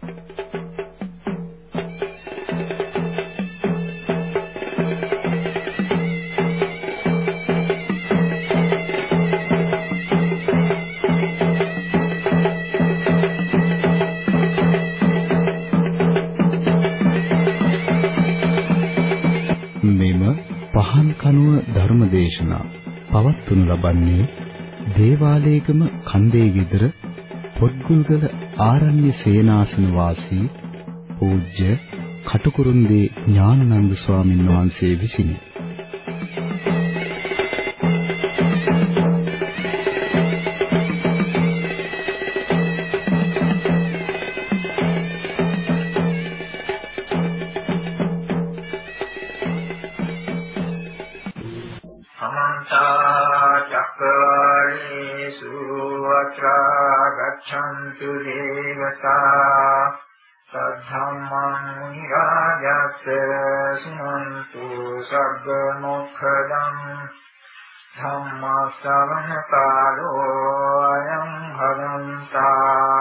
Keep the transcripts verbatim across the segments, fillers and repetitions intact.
ධර්මදේශනා පවත්වනු ලබන්නේ දේවාලේගම කන්දේ ගෙදර පොත්ගුල්ගල ආරණ්‍ය සේනාසන වාසී පූජ්‍ය කටුකුරුන්දී ඥානানন্দ ස්වාමීන් වහන්සේ විසිනි. गच्छन्तु देवता सद्धम्मं मुनिराजस्य सुनन्तु सर्वमोक्षदं धम्मश्रवणकालो अयं भदन्ता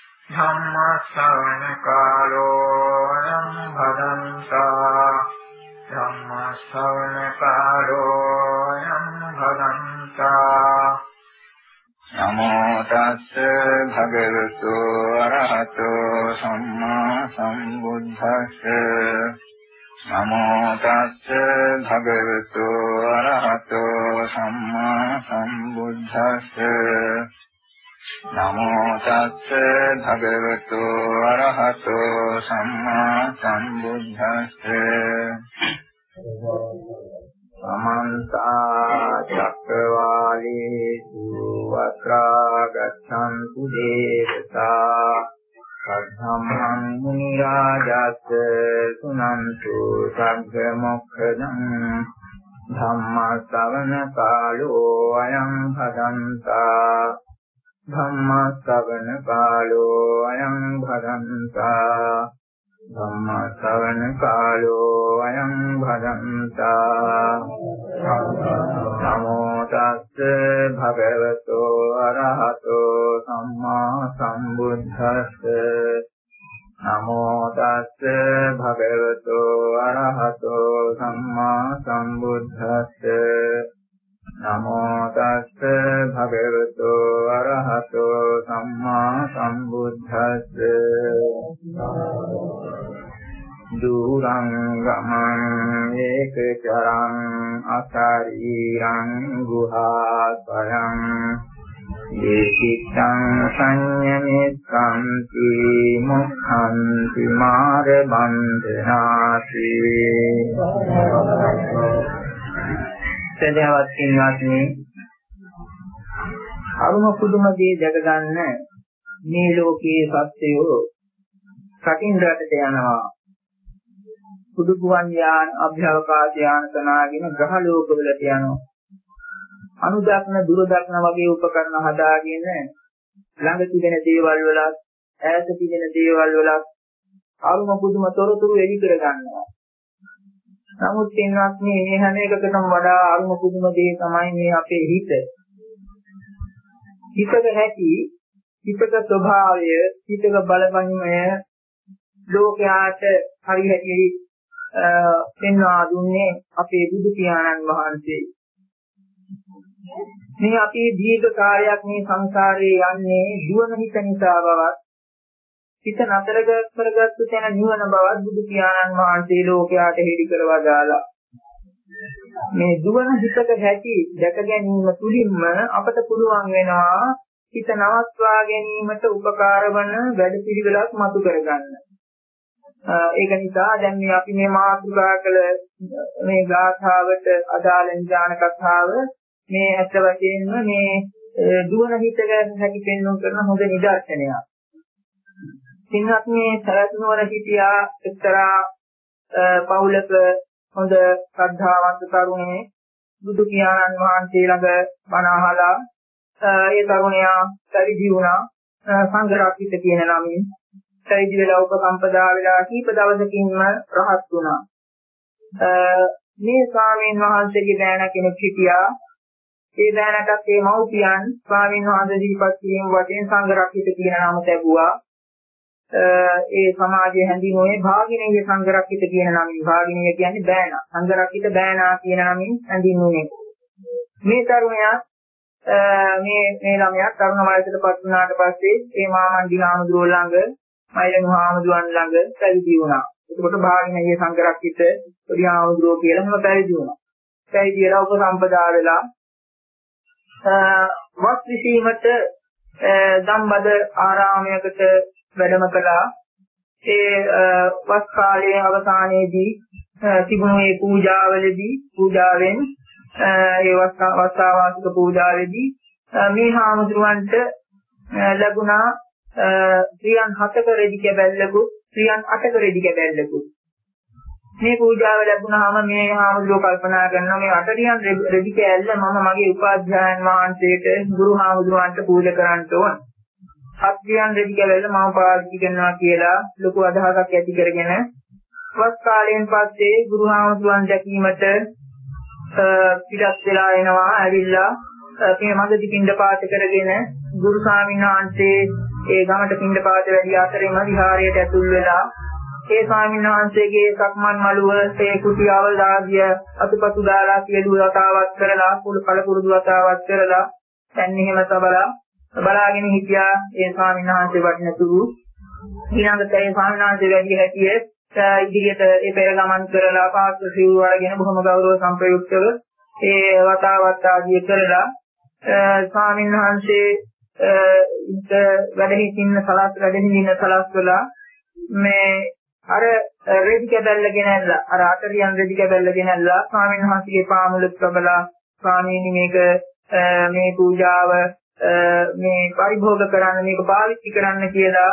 धम्मश्रवणकालो अयं भदन्ता धम्मश्रवणकालो अयं भदन्ता नमो तस्स भगवतो अरहतो सम्मा सम्बुद्धस्स नमो तस्स भगवतो अरहतो सम्मा सम्बुद्धस्स नमो तस्स भगवतो अरहतो सम्मा सम्बुद्धस्स समन्ता चक्रवालेषु अत्रा गच्छन्तु देवता सद्धम्मं मुनिराजस्य सुनन्तु सर्वमोक्षदं धम्मश्रवणकालो अयं भदन्ता धम्मश्रवणकालो अयं भदन्ता धम्मश्रवणकालो अयं भदन्ता नमो तस्स भगवतो अरहतो सम्मा सम्बुद्धस्स नमो तस्स भगवतो अरहतो सम्मा सम्बुद्धस्स नमो तस्स भगवतो अरहतो सम्मा सम्बुद्धस्स दूरं गमं एकचरं अशरीरं गुहाश्रयं येचित्तं संयमित्सन्ति मुक्ඛन्ति मार्गबन्धनासि සදහවත් පින්වත්නි අරුම පුදුම දේ දැක ගන්න මේ ලෝකයේ සත්‍යය කටින් රටට යනවා කුඩු ගුවන් යාන අභ්‍යවකාශ යාන තනාගෙන ග්‍රහ ලෝකවලට යනවා අනුදක්න දුරදක්න වගේ උපකරණ හදාගෙන ළඟ තිබෙන දේවල් වල ඈත තිබෙන දේවල් වල අරුම පුදුම තොරතුරු එලි කර ගන්නවා නමුත් එන්නත් මේ හැම එකකටම වඩා අරුම පුදුම දේ තමයි මේ අපේ හිත. හිතක ඇති හිතක ස්වභාවය, හිතක බලපංමය ලෝකයාට හරි හැටි පෙන්වා දුන්නේ අපේ බුදු පියාණන් වහන්සේ. මේ අපි දීර්ඝ කාලයක් මේ සංසාරේ යන්නේ දුවන හිත නිසා බවත් හිත නතර කරගත්තු තැන නිවන බවත් බුදු පියාණන් වහන්සේ ලෝකයාට හෙළි කරවා දාලා මේ දුවන හිතක ඇති දැක ගැනීම තුලින්ම අපට පුළුවන් වෙනවා හිත නවත්වා ගැනීමට උපකාර වන වැඩපිළිවෙලක් මතු කරගන්න. ඒක නිසා දැන් මේ අපි මේ මාතෘකා කළ මේ ගාථාවට අදාළ ඥාන කතාව මේ අත් වශයෙන්ම මේ දුවන හිතක ඇති පෙන්වන කරන හොඳ නිදර්ශනයක්. සිංහත් මේ සරත්නවර හිටියා එක්තරා පවුලක හොඳ ශ්‍රද්ධාවන්ත තරුණේ බුදු පියාණන් වහන්සේ ළඟ බණ අහලා ඒ තරුණයා පරිදි වුණා සංඝ රක්කිත කියන නමින් පරිදි වෙලා උපසම්පදා වෙලා කීප දවසකින්ම රහත් වුණා. මේ ස්වාමීන් වහන්සේගේ බෑන කෙනෙක් හිටියා. ඒ බෑනටත් ඒ මව්පියන් ස්වාමීන් වහන්සේ දීපත් කිරීම වශයෙන් සංඝ රක්කිත කියන නම ලැබුවා. ඒ සමාජයේ හැඳින්වුවේ භාගිනීය සංඝරක්කිත කියන නමින්. භාගිනීය කියන්නේ බෑනා. සංඝරක්කිත බෑනා කියන නමින් හැඳින්වුවේ. මේ තරුණයා මේ මේ ළමයා තරුණ වයසටපත් වුණාට පස්සේ ඒ මාමන්දි හාමුදුරුවෝ ළඟ, මයිලනු හාමුදුරුවන් ළඟ පැවිදි වුණා. එතකොට භාගිනීය සංඝරක්කිත පොඩි හාමුදුරුවෝ කියලා හැම පැවිදි වුණා. පැවිදි වෙලා උපසම්පදා වෙලා වස් විසීමට ධම්බද ආරාමයකට වැඩම කළා. ඒ වස් කාලයේ අවසානයේදී තිබුණු මේ පූජාවලදී පූජාවෙන් ඒ වස්සාවාසික පූජාවේදී මේ හාමුදුරුවන්ට ලැබුණා ත්‍රියන් හතක රෙදි කැබැල්ලකුත් ත්‍රියන් අටක රෙදි කැබැල්ලකුත්. මේ පූජාව ලැබුණාම මේ හාමුදුරුවෝ කල්පනා කරනවා මේ අටරියන් රෙදි කැල්ල මම මගේ උපාධ්‍යායන් වහන්සේට ගුරු හාමුදුරුවන්ට පූජා කරන්න ඕන. හත්රියන් රෙදි කැල්ල මම පාවිච්චි කරනවා කියලා ලොකු අදහසක් ඇති කරගෙන වස් කාලයෙන් පස්සේ ගුරු හාමුදුරුවන් දැකීමට පිටත් වෙලා එනවා. ඇවිල්ලා මේ මගදී පින්ඩපාත කරගෙන ගුරු ස්වාමීන් වහන්සේ ඒ ගමට පින්ඩපාත වැඩි අතරේම විහාරයට ඇතුල් වෙලා ඒ ස්වාමීන් වහන්සේගේ සක්මන් මළුව ඒ කුටි අවල් ආදිය අතුපතු දාලා සියලු වතාවක් කරලා කුළු කලපුරුදු වතාවක් කරලා දැන් එහෙම තබලා බලාගෙන හිටියා. ඒ ස්වාමීන් වහන්සේ වටිනතුරු ඊළඟට ඒ ස්වාමීන් වහන්සේ වැඩි හැටියේ ඉදිරියට ඒ පෙර ගමන් කරලා පාස්ස සිව් වරගෙන බොහොම ගෞරව සම්ප්‍රයුක්තව ඒ වතාවත් ආදිය කරලා ස්වාමීන් වහන්සේ ඉත වැඩ හිටින්න සලස් වැඩ හිටින්න සලස්වලා මේ අර රෙදි කැබැල්ල ගෙනල්ලා අර අටරියන් රෙදි කැබැල්ල ගෙනල්ලා ස්වාමීන් වහන්සේගේ පාමුලක් තබලා ස්වාමීනි මේක මේ පූජාව මේ පරිභෝග කරන්න මේක පාවිච්චි කරන්න කියලා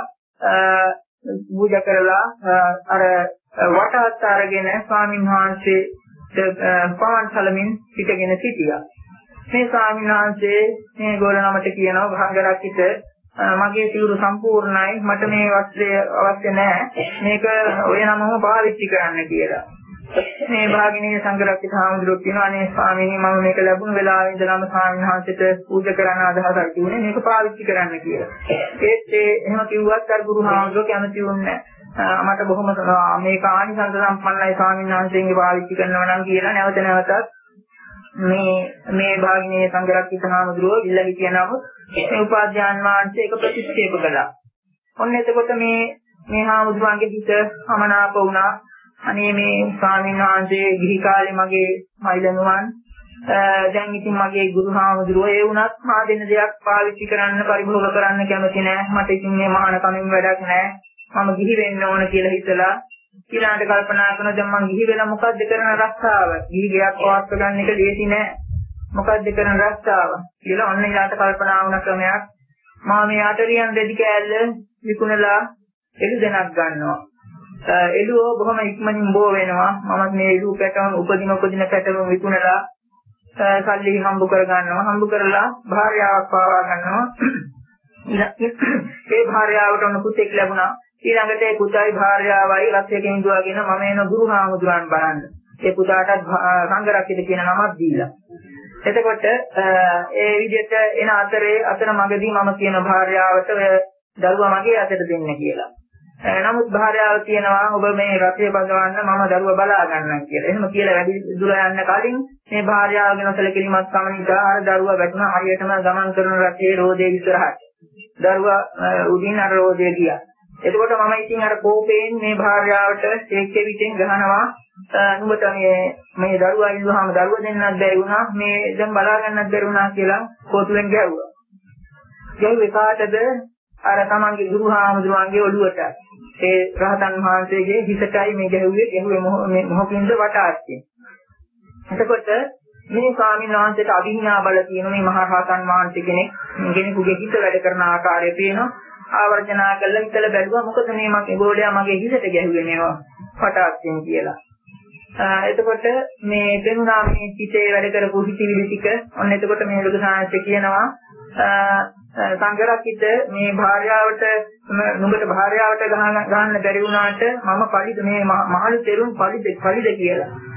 පූජා කරලා අර වටහත් අරගෙන ස්වාමීන් වහන්සේ පවන් සලමින් පිටගෙන සිටියා. මේ ස්වාමීන් වහන්සේ මේ ගෝලනමට කියනවා භාගරක්කිත මගේ සිවුරු සම්පූර්ණයි මට මේ වස්ත්‍රය අවශ්‍ය නැහැ මේක ඔය නමම පාවිච්චි කරන්න කියලා. මේ භාගිනීය සංඝරක්කිත හාමුදුරුවෝ කියනවා අනේ ස්වාමීනි මම මේක ලැබුණ වෙලාවේ ඉඳලාම ස්වාමීන් වහන්සේට පූජා කරන්න අදහසක් තිබුණේ මේක පාවිච්චි කරන්න කියලා. ඒත් ඒ එහෙම කිව්වත් අර ගුරු හාමුදුරුවෝ කැමති වුණේ නැහැ. මට බොහොම මේක ආනිසංස සම්පන්නයි ස්වාමීන් වහන්සේගේ පාවිච්චි කරනවා නම් කියලා නැවත නැවතත් මේ මේ භාගිනීය සංඝරක්කිත හාමුදුරුවෝ ඉල්ලා හිටියා නමුත් මේ උපාධ්‍යාන වහන්සේ ඒක ප්‍රතික්ෂේප කළා. ඔන්න එතකොට මේ මේ හාමුදුරුවන්ගේ හිත අමනාප වුණා. අනේ මේ ස්වාමීන් වහන්සේ ගිහි කාලේ මගේ මයිලනුවන් දැන් ඉතින් මගේ ගුරු හාමුදුරුවෝ ඒ වුණත් මා දෙන දෙයක් පාවිච්චි කරන්න පරිභෝග කරන්න කැමති නෑ. මට ඉතින් මේ මහාන කමින් වැඩක් නෑ. මම ගිහි වෙන්න ඕන කියලා හිතලා ඊළඟට කල්පනා කරනවා දැන් මං ගිහි වෙලා මොකද්ද කරන රස්සාව? ගිහි ගයක් පවත්ව ගන්න එක ලේසි නෑ. මොකද්ද කරන රස්සාව කියලා ඔන්න ඊළඟට කල්පනා වුණ ක්‍රමයක් මම මේ අටරියන් රෙදි කෑල්ල විකුණලා එළු දෙනක් ගන්නවා. එළුව බොහොම ඉක්මනින් බෝ වෙනවා. මම මේ එළු පැටවුන් උපදින උපදින පැටවුන් විකුණලා සල්ලි හම්බ කර ගන්නවා. හම්බ කරලා භාර්යාවක් පාවා ගන්නවා. ඒ භාර්යාවට ඔන්න පුතෙක් ලැබුණා. ඊළඟට ඒ පුතයි භාර්යාවයි රත්යකින් ඉඳුවාගෙන මම එන ගුරු හාමුදුරන් බලන්න. ඒ පුතාටත් සංඝරක්කිත කියන නමක් දීලා. එතකොට ඒ විදිහට එන අතරේ අතර මගදී මම කියන භාර්යාවට දරුවා මගේ අතට දෙන්න කියලා. නමුත් භාර්යාව කියනවා ඔබ මේ රථය බඳවන්න මම දරුවා බලා ගන්නම් කියලා. එහෙම කියලා වැඩි දුර යන්න කලින් මේ භාර්යාවගෙන සැලකිලිමත් කම නිසා අර දරුවා වැටුණා හරියටම ගමන් කරන රථයේ රෝදේ ඉස්සරහට. දරුවා උඩින් අර රෝදේ ගියා. එතකොට මම ඉතින් අර කෝපයෙන් මේ භාර්යාවට ඒකේ විදිහෙන් ගහනවා නුඹට මේ මේ දරුවා ඉල්ලුවාම දරුවා දෙන්නත් බැරි වුණා මේ දැන් බලා ගන්නත් බැරි වුණා කියලා කෝටුවෙන් ගැහුවා. ගැහුවේ කාටද? අර තමන්ගේ ගුරු හාමුදුරුවන්ගේ ඔළුවට. ඒ රහතන් වහන්සේගේ හිතටයි මේ ගැහුවේ. ගැහුවේ මොහොතින්ද වටාච්චි. එතකොට මේ ස්වාමීන් වහන්සේට අභිඥා බල කියන මේ මහා රහතන් වහන්සේ කෙනෙක් කෙනෙකුගේ හිත වැඩ කරන ආකාරය පේනවා. ආවර්ජනා කළා හිතලා බැලුවා මොකද මේ මගේ ගෝලයා මගේ හිතට ගැහුවේ නේවා පටාක්යෙන් කියලා. එතකොට මේ දෙන්නා මේ හිතේ වැඩ කරපු හිතවිලි ටික ඔන්න එතකොට මේ ලොකු සාංශය කියනවා සංඝරක්කිත මේ භාර්යාවට නුඹට භාර්යාවට ගහන්න ගන්න බැරි වුණාට මම පරිද මේ මහලු තෙරුන් පරිද පරිද කියලා.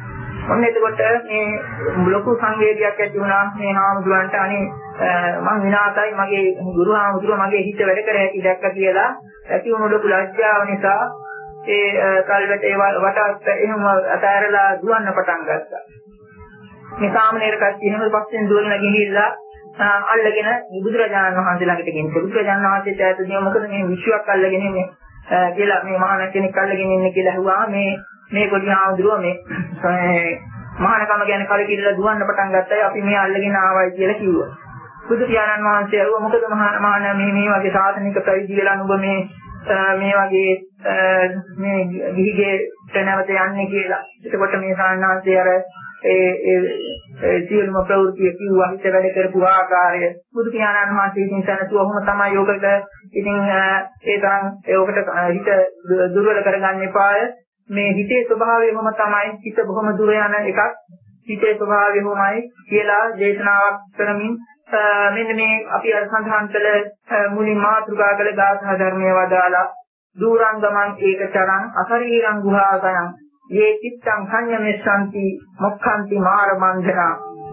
ඔන්න එතකොට මේ ලොකු සංවේගයක් ඇති වුණා මේ හාමුදුරන්ට. අනේ මං විනාසයි මගේ ගුරු හාමුදුරුව මගේ හිත වැඩ කර හැටි දැක්ක කියලා ඇති වුණු ලොකු ලැජ්ජාව නිසා ඒ කල්වට ඒ වටාත් එහෙම අතහැරලා දුවන්න පටන් ගත්තා. මේ සාමණේර කච්චි එහෙම පස්සෙන් දුවගෙන ගිහිල්ලා අල්ලගෙන බුදුරජාණන් වහන්සේ ළඟට ගෙනිච්ච. බුදුරජාණන් වහන්සේට ඇතුළේ මොකද මේ විශ්වාවක් අල්ලගෙන ඉන්නේ කියලා මේ මහාන කෙනෙක් අල්ලගෙන ඉන්නේ කියලා ඇහුවා. මේ මේ පොඩි ආඳුරුව මේ මහානකම ගැන කලකිරලා දුවන්න පටන් ගත්තා. අපි මේ අල්ලගෙන ආවයි කියලා කිව්වා. බුදු පියාණන් වහන්සේ ඇහුවා මොකද මහාන මහාන මේ මේ වගේ සාසනික ප්‍රවිදි වෙලා නුඹ මේ මේ වගේ මේ ගිහිගේ නැවත යන්නේ කියලා. එතකොට මේ සාන්නාංශය අර ඒ ඒ සියලුම ප්‍රවෘත්ති කිව්වා හිත වැඩ කරපු ආකාරය බුදු පියාණන් වහන්සේ ඉතින් සනසුව ඔහොම තමයි යෝගකට ඉතින් ඒ තරම් ඒකට හිත දුර්වල කරගන්න එපාය. මේ හිතේ ස්වභාවය මොම තමයි හිත බොහොම දුර යන එකක්. හිතේ ස්වභාවය මොමයි කියලා දේශනාවක් කරමින් මෙන්න මේ අපි අර සඳහන් කළ මුලින් මාතෘකා කළ ගාථා ධර්මයේ වදාලා දූරංගමං ඒකචරං අසරීරං ගුහාසයං යේ චිත්තං සංයමෙස්සන්ති මොක්ඛන්ති මාර බන්ධනා.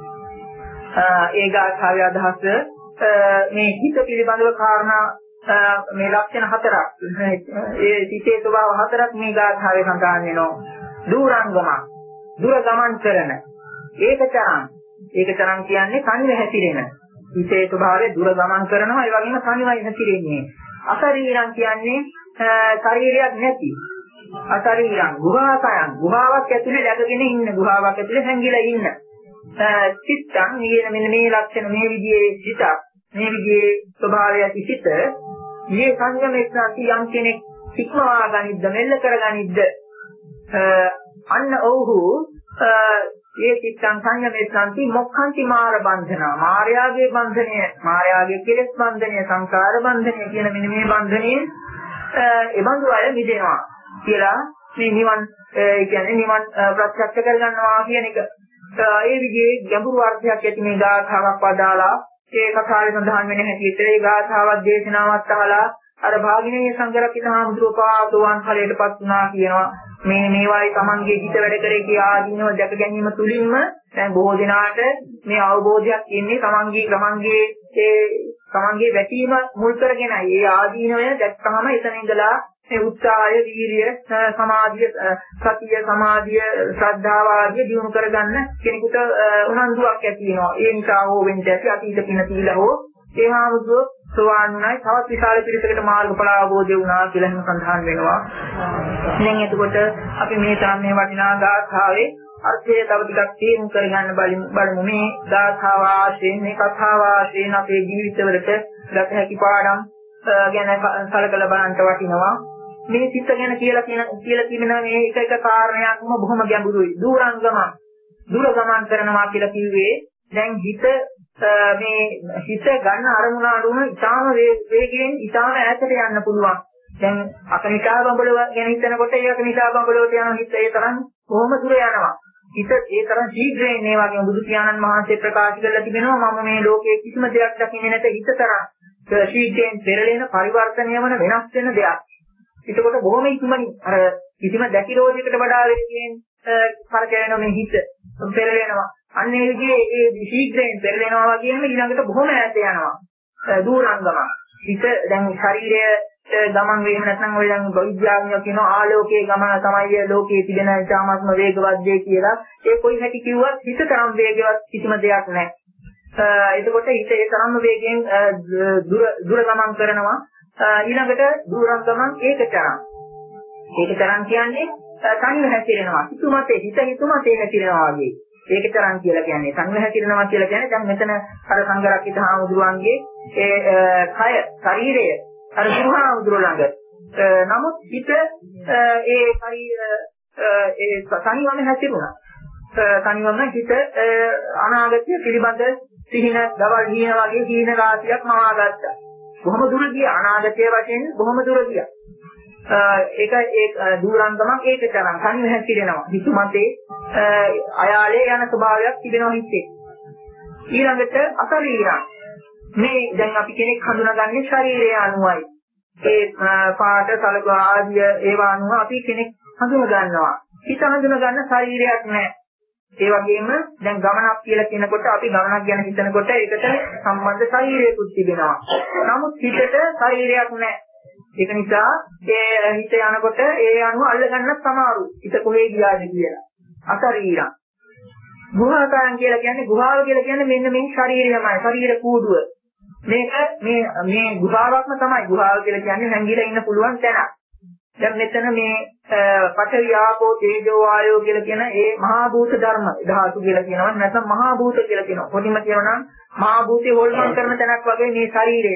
ඒ ගාථාවේ අදහස මේ හිත පිළිබඳව කාරණා මේ ලක්ෂණ හතරක් ඒ සිතේ ස්වභාව හතරක් මේ ගාථාවේ සඳහන් වෙනවා. දූරංගමං දුර ගමන් කරන ඒකචරං ඒකචරං කියන්නේ කන්නේ හැසිරෙන හිතේ ස්වභාවය දුර ගමන් කරනවා ඒ වගේම කන්නේයි හැසිරෙන්නේ. අසරීරං කියන්නේ ශරීරයක් නැති අසරීරං ගුහාසයන් ගුහාවක් ඇතුලේ läගගෙන ඉන්න ගුහාවක් ඇතුලේ හැංගිලා ඉන්න. චිත්තං කියන මෙන්න මේ ලක්ෂණ මේ විදිහේ සිතක් මේ විදිහේ ස්වභාවය ඇති සිත මේ සංයමෙස්සන්ති යම් කෙනෙක් ඉක්මවා ගනිද්ද මෙල්ල කර ගනිද්ද අන්න ඔව්හු ඒ චිත්තං සංයමෙස්සන්ති මොක්ඛන්ති මාර බන්ධනා මායාවේ බන්ධනය මායාවේ කෙලෙස් බන්ධනය සංකාර බන්ධනය කියන මෙන්න මේ බන්ධනයෙන් එබඳු අය මිදෙනවා කියලා මේ නිවන් ඒ කියන්නේ නිවන් ප්‍රත්‍යක්ෂ කරගන්නවා කියන එක. ඒ විදිහේ ගැඹුරු අර්ථයක් ඇති මේ ගාථාවක් වදාලා ඒ කතාවේ සඳහන් වෙන හැටියට ඒ ගාථාවක් දේශනාවක් අහලා අර භාගිනී සංඝරත්න හාමුදුරුවෝ ඵලයටපත් වුණා කියනවා. මේ මේවායි Tamanගේ හිත වැඩ කරේ කියා ආදීනව දැක ගැනීම තුලින්ම දැන් බොහෝ දෙනාට මේ අවබෝධයක් ඉන්නේ Tamanගේ Tamanගේ ඒ Tamanගේ වැටීම මුල් කරගෙනයි. ඒ ආදීනවය දැක්කම එතන ඉඳලා මේ උත්සාහය, වීරිය, සමාධිය, සතිය, සමාධිය, ශ්‍රද්ධාව ආදී දියුණු කරගන්න කෙනෙකුට උනන්දුවක් ඇති වෙනවා. ඒ නිසා හෝ වෙන්නේ ඇති අතීත පින තීලා හෝ ඒ හාමුදුරුවෝ සෝවාන්ුණයි තවත් විශාල පිරිසකට මාර්ගඵල අවබෝධය වුණා කියලා එහෙම සඳහන් වෙනවා. දැන් එතකොට අපි මේ තරම් මේ වටිනා ගාථාවේ අර්ථය තව ටිකක් තේරුම් කරගන්න බලමු. මේ ගාථාව ආශ්‍රයෙන් මේ කතාව ආශ්‍රයෙන් අපේ ජීවිතවලට ගත හැකි පාඩම් ගැන සලකලා බලන්න වටිනවා. මේ සිත ගැන කියලා කියන කියලා කියන මේ එක එක කාරණයක්ම බොහොම ගැඹුරුයි. දූරංගම දුර ගමන් කරනවා කියලා කිව්වේ දැන් හිත මේ හිත ගන්න අරමුණ අනුව ඉතාම වේගයෙන් ඉතාම ඈතට යන්න පුළුවන්. දැන් අකනිකා බඹලව ගැන හිතනකොට ඒ අකනිකා බඹලවට යන හිත ඒ තරම් කොහොම දුර යනවා. හිත ඒ තරම් ශීඝ්‍රයෙන් මේ වගේ බුදු පියාණන් වහන්සේ ප්‍රකාශ කරලා තිබෙනවා මම මේ ලෝකයේ කිසිම දෙයක් දකින්නේ නැත හිත තරම් ශීඝ්‍රයෙන් පෙරලෙන පරිවර්තනය වන වෙනස් වෙන දෙයක්. ඒකකොට බොහොම ඉක්මනින් අර කිසිම දැකිරෝධයකට වඩා වෙන්නේ පරකරන මේ හිත පෙරලෙනවා. අන්න ඒ විදිහේ ඒ ශීඝ්‍රයෙන් පෙරලෙනවා වගේම ඊළඟට බොහොම ඈත යනවා. දූරංගම හිත දැන් ශරීරය ගමන් වීම නැත්නම් ඔය දැන් විද්‍යාඥයෝ කියන ආලෝකයේ ගමන තමයි ලෝකයේ තිබෙන ඉතාමත්ම වේගවත් දෙය කියලා. ඒ කොයි හැටි කිව්වත් හිත තරම් වේගවත් කිසිම දෙයක් නැහැ. එතකොට හිත ඒ තරම්ම වේගයෙන් දුර දුර ගමන් කරනවා. ඊළඟට දූරංගමං ඒකතරං. ඒකතරං කියන්නේ සංව හැසිරෙනවා. හිතුමතේ හිත හිතුමතේ හැසිරෙනවා වගේ. ඒකතරං කියලා කියන්නේ සංව හැසිරෙනවා කියලා කියන්නේ දැන් මෙතන අර සංඝරක්කිත හාමුදුරුවන්ගේ ඒ කය ශරීරය අර ගුරුහාමුදුරුවෝ ළඟ නමුත් හිත ඒ ශරීර ඒ සංවම හැසිරුණා. සංවම හිත අනාගතය පිළිබඳ සිහින දවල් හින වගේ හින රාශියක් මවා ගත්තා. බොහොම දුර ගියා අනාගතයේ වශයෙන් බොහොම දුර ගියා. ඒක ඒ දූරංගමක් ඒකතරම් සංව හැසිරෙනවා. හිතුමතේ අයාලේ යන ස්වභාවයක් තිබෙනවා හිතේ. ඊළඟට අසරීරං මේ දැන් අපි කෙනෙක් හඳුනාගන්නේ ශරීරය අනුවයි. ඒ පාට සලක ආදිය ඒවා අනුව අපි කෙනෙක් හඳුනා ගන්නවා. හිත හඳුනා ගන්න ශරීරයක් නැහැ. ඒ වගේම දැන් ගමනක් කියලා කියනකොට අපි ගමනක් ගැන හිතනකොට ඒකට සම්බන්ධ ශරීරයකුත් තිබෙනවා. නමුත් හිතට ශරීරයක් නැහැ. ඒක නිසා ඒ හිත යනකොට ඒ අනුව අල්ලගන්නත් සමහරු. හිත කොහේ ගියාද කියලා. අශරීරං. ගුහාකාරං කියලා කියන්නේ ගුහාව කියලා කියන්නේ මෙන්න මේ ශරීරයමයි. ශරීර කූඩුව. මේක මේ මේ ගුහාවක්ම තමයි. ගුහාව කියලා කියන්නේ හැංගිලා ඉන්න පුළුවන් තැනක්. දැන් මෙතන මේ පඨවි ආපෝ තේජෝ වායෝ කියලා කියන ඒ මහා භූත ධර්ම ධාතු කියලා කියනවා. නැත්නම් මහා භූත කියලා කියනවා. කොටිම කියනවා නම් මහා භූතේ හොල්මන් කරන තැනක් වගේ මේ ශරීරය.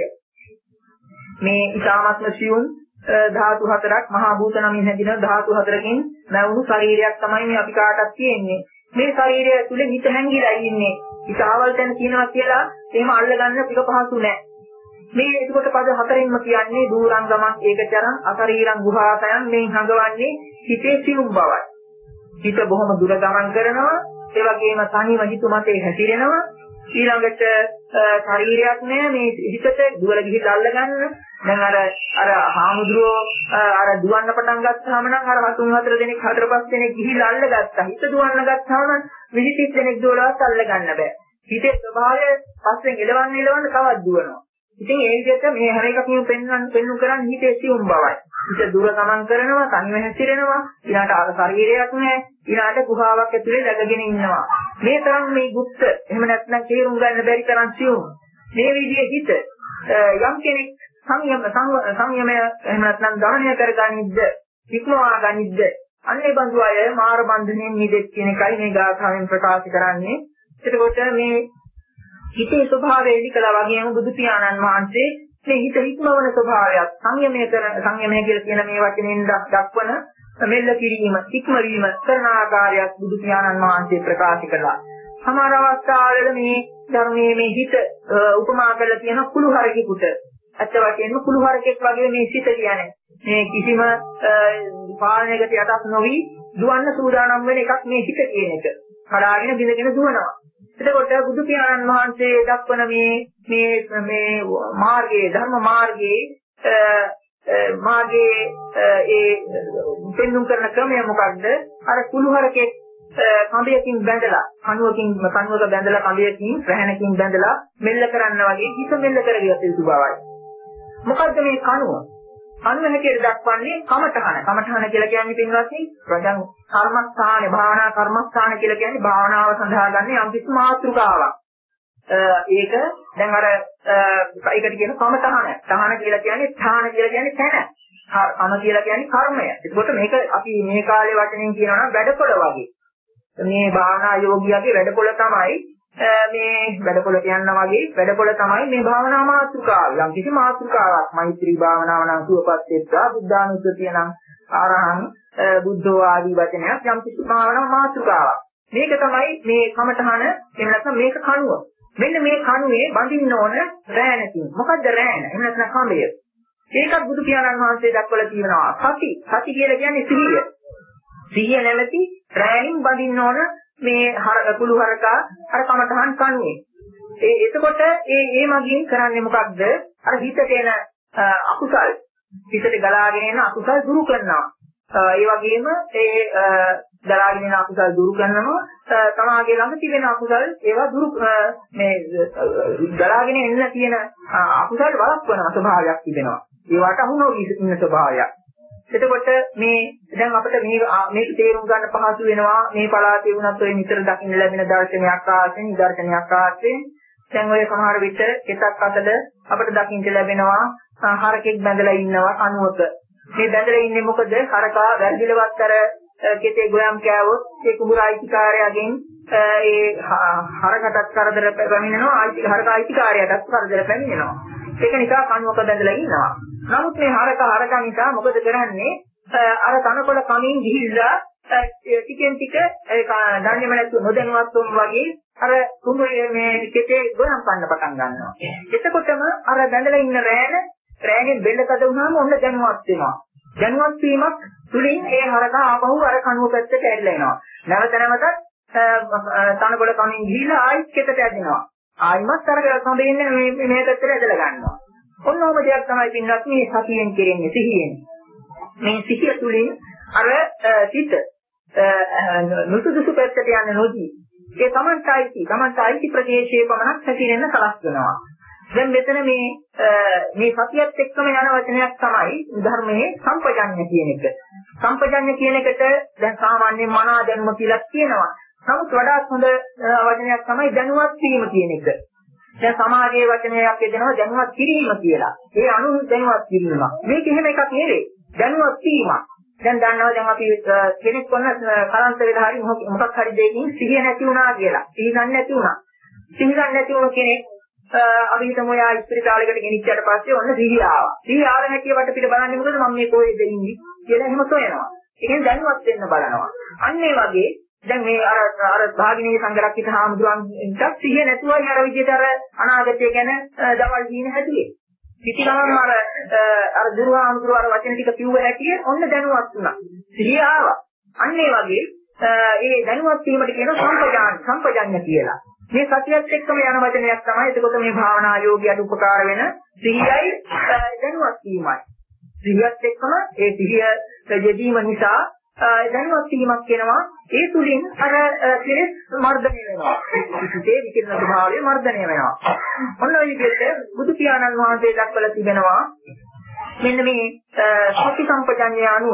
මේ ඊටාත්ම සියුම් ධාතු හතරක් මහා භූත නමින් හැදින ධාතු හතරකින් නැවුණු ශරීරයක් තමයි මේ අපි කාටත් තියෙන්නේ. මේ ශරීරය තුල හිත හැංගිලා ඉන්නේ. ඊටාවල් තැන කියනවා කියලා එහෙම අල්ලගන්න පිට පහසු නෑ. මේ එතකොට පද හතරෙන්ම කියන්නේ දූරංගමං ඒකචරං අශරීරං ගුහාසයන් මේ හඟවන්නේ හිතේ සියුම් බවයි. හිත බොහොම දුර ගමන් කරනවා. ඒ වගේම තනිව හිත මතේ හැසිරෙනවා. ඊළඟට ශරීරයක් නෑ මේ හිතට දුවල ගිහිල්ලා අල්ලගන්න. දැන් අර අර හාමුදුරුවෝ අර දුවන්න පටන් ගත්තාම නම් අර හතුන් හතර දෙනෙක් හතර පහ දෙනෙක් ගිහිල්ලා අල්ලගත්තා. හිත දුවන්න ගත්තාම විසි තිස් දෙනෙක් දුවලවත් අල්ලගන්න බෑ. හිතේ ස්වභාවය පස්සෙන් එලවන්න එලවන්න තවත් දුවනවා. ඉතින් ඒ විදිහට මේ හැම එකකින්ම පෙන්වන්න පෙන්වු කරන්නේ හිතේ සියුම් බවයි. හිත දුර ගමන් කරනවා, තනිව හැසිරෙනවා, ඊළාට ආර ශරීරයක් නැහැ, ඊළාට ගුහාවක් ඇතුලේ läගගෙන ඉන්නවා. මේ තරම් මේ গুপ্ত එහෙම නැත්නම් තේරුම් ගන්න බැරි තරම් සියුම්. මේ විදිහේ හිත යම් කෙනෙක් සංයම සංයමය එහෙම නැත්නම් දමනය කරගනිද්ද, ඉක්මවා ගනිද්ද, අන්නේ බඳු අය මාර බන්ධනයෙන් නිදෙස් කියන එකයි මේ ගාථාවෙන් ප්‍රකාශ කරන්නේ. එතකොට මේ හිතේ ස්වභාවය එලිකලා වගේම බුදු පියාණන් වහන්සේ මේ හිත හික්මවන ස්වභාවයත් සංයමය කරන සංයමය කියලා කියන මේ වචනෙන් දක්වන මෙල්ල කිරීම හික්මවීම කරන ආකාරයක් බුදු පියාණන් වහන්සේ ප්‍රකාශ කළා. සමහර අවස්ථාවල මේ ධර්මයේ මේ හිත උපමා කරලා තියෙන කුළුහරකෙකුට අත්ත වශයෙන්ම කුළුහරකෙක් වගේ මේ සිත කියන්නේ මේ කිසිම පාලනයකට යටත් නොවි දුවන්න සූදානම් වෙන එකක් මේ හිත කියන එක. කඩාගෙන බිඳගෙන දුවනවා. එතකොට බුදු පියාණන් වහන්සේ දක්වන මේ මේ මේ මාර්ගයේ ධර්ම මාර්ගයේ මාර්ගයේ ඒ පෙන්වුම් කරන ක්‍රමය මොකක්ද? අර කුළුහරකේ කඹයකින් බැඳලා කණුවකින් කණුවක බැඳලා කඹයකින් රැහැනකින් බැඳලා මෙල්ල කරන්න වගේ හිත මෙල්ල කරගියත් යුතු බවයි. මොකද්ද මේ කණුව? කණුව හැටියට දක්වන්නේ කමඨහන. කමඨහන කියලා කියන්නේ පින්වත්නි රජන් කර්මස්ථාන භාවනා කර්මස්ථාන කියලා කියන්නේ භාවනාව සඳහා ගන්න යම් කිසි මාතෘකාවක්. ඒක දැන් අර ඒකට කියන කමඨහන. තහන කියලා කියන්නේ ථාන කියලා කියන්නේ තැන. කම කියලා කියන්නේ කර්මය. ඒකට මේක අපි මේ කාලේ වචනෙන් කියනවා නම් වැඩපොළ වගේ. මේ භාවනා යෝගියාගේ වැඩපොළ තමයි මේ වැඩපොළ කියනවා වගේ වැඩපොළ තමයි මේ භාවනා මාතෘකාව. යම් කිසි මාතෘකාවක් මෛත්‍රී භාවනාව නම් සුවපත් වෙත්වා බුද්ධානුස්සතිය නම් ආරහං බුද්ධෝ ආදී වචනයක් යම් කිසි භාවනා මාතෘකාවක්. මේක තමයි මේ කමඨහන එහෙම නැත්නම් මේක කණුව. මෙන්න මේ කණුවේ බඳින්න ඕන රෑනකින්. මොකද්ද රෑන? එහෙම නැත්නම් කඹය. ඒකත් බුදු පියාණන් වහන්සේ දක්වලා තියෙනවා. සති. සති කියලා කියන්නේ සිහිය. සිහිය නැමැති රෑනින් බඳින්න ඕන මේ හර කුළු හරකා අර කමඨහන් කණුවේ. ඒ එතකොට ඒ ඒ මගින් කරන්නේ මොකක්ද? අර හිතට එන අකුසල් හිතට ගලාගෙන එන අකුසල් දුරු කරනවා. ඒ වගේම ඒ ගලාගෙන එන අකුසල් දුරු කරනවා තමාගේ ළඟ තිබෙන අකුසල් ඒවා දුරු මේ ගලාගෙන එන්න තියෙන අකුසල් වළක්වන ස්වභාවයක් තිබෙනවා. ඒවට අහු නොවී ඉන්න ස්වභාවයක්. එතකොට මේ දැන් අපිට මේ මේක තේරුම් ගන්න පහසු වෙනවා මේ පළාතේ වුණත් ඔය නිතර දකින්න ලැබෙන දර්ශනයක් ආශ්‍රයෙන් නිදර්ශනයක් ආශ්‍රයෙන් දැන් ඔය සමහර විට කෙතක් අතද අපිට දකින්න ලැබෙනවා හරකෙක් බැඳලා ඉන්නවා කණුවක. මේ බැඳලා ඉන්නේ මොකද? හරකා වැරදිලවත් අර කෙතේ ගොයම් කෑවොත් ඒ කුඹුර අයිතිකාරයාගෙන් ඒ හරකටත් කරදර පැමිණෙනවා අයිති හරකා අයිතිකාරයාටත් කරදර පැමිණෙනවා. ඒක නිසා කණුවක බැඳලා ඉන්නවා. නමුත් මේ හරක හරක නිසා මොකද කරන්නේ? අර තනකොළ කමින් ගිහිල්ලා ටිකෙන් ටික ඒ දන්නේම නැතුව නොදැනුවත්වම වගේ අර කුඹුරේ මේ කෙතේ ගොයම් ගන්න පටන් ගන්නවා. එතකොටම අර බැඳලා ඉන්න රෑන රෑගෙන් බෙල්ල කඩ වුණාම ඔන්න දැනුවත් වෙනවා. දැනුවත් වීමක් තුලින් ඒ හරකා ආපහු අර කණුව පැත්තට ඇරිලා එනවා. නැවත නැවතත් තනකොළ කමින් ගිහිල්ලා ආයිත් කෙතට ඇදෙනවා. ආයිමත් අර කඹේ ඉන්න මේ මේ පැත්තට ඇදලා ගන්නවා. ඔන්නෝම දෙයක් තමයි පින්නත් මේ සතියෙන් කෙරෙන්නේ සිහියෙන්. මේ සිහිය තුලින් අර සිත නුසුදුසු පැත්තට යන්නේ නොදී ඒ තමන්ටයි තමන්ටයි ප්‍රදේශයේ පමණක් හැසිරෙන්න සලස්වනවා. දැන් මෙතන මේ මේ සතියත් එක්කම යන වචනයක් තමයි ධර්මයේ සම්පජඤ්ඤ කියන එක. සම්පජඤ්ඤ කියන එකට දැන් සාමාන්‍යයෙන් මනා දැනුම කියලා කියනවා. නමුත් වඩාත් හොඳ වචනයක් තමයි දැනුවත් වීම කියන එක. දැන් සමාජයේ වචනයක් දෙනවා දැනුවත් කිරීම කියලා. ඒ අනු දැනුවත් කිරීම. මේක එහෙම එකක් නෙවෙයි. දැනුවත් වීම. දැන් දන්නවා දැන් අපි කෙනෙක් වොන්න කලන්ත වෙලා හරි මොකක් හරි දෙයකින් සිහිය නැති වුණා කියලා. සිහි ගන්න නැති වුණා. සිහි ගන්න නැති වුණ කෙනෙක් අපි හිතමු යා ඉස්පිරිතාලයකට ගෙනිච්චාට පස්සේ ඔන්න සිහිය ආවා. සිහිය ආව හැටිය වට පිට බලන්නේ මොකද මම මේ කොහෙද ඉන්නේ කියලා එහෙම සොයනවා. ඒකෙන් දැනුවත් වෙන්න බලනවා. අන්න ඒ වගේ දැන් මේ අර අර භාගිනී සංඝරක්කිත හාමුදුරන්ට සිහිය නැතුවයි අර විදිහට අර අනාගතය ගැන දවල් දින හැදුවේ. පිටිගමම අර අර දුර්වාහාමුදුර අර වචන ටික කිව්ව හැටිය ඔන්න දැනුවත් වුණා. සිහිය ආවා. අන්න ඒ වගේ ඒ දැනුවත් වීමට කියන සම්පජාන සම්පජඤ්ඤ කියලා. මේ සතියත් එක්කම යන වචනයක් තමයි. එතකොට මේ භාවනා යෝගියට උපකාර වෙන සිහියයි දැනුවත් වීමයි. සිහියත් එක්කම ඒ සිහිය යෙදීම නිසා දැනුවත් වීමක් වෙනවා. ඒ තුලින් අර කෙලෙස් මර්ධනය වෙනවා. සිතේ විකිරණ ස්වභාවය මර්ධනය වෙනවා. ඔන්න ඔය විදිහට බුදු පියාණන් වහන්සේ දක්වලා තිබෙනවා මෙන්න මේ සති සම්පජඤ්ඤය අනුව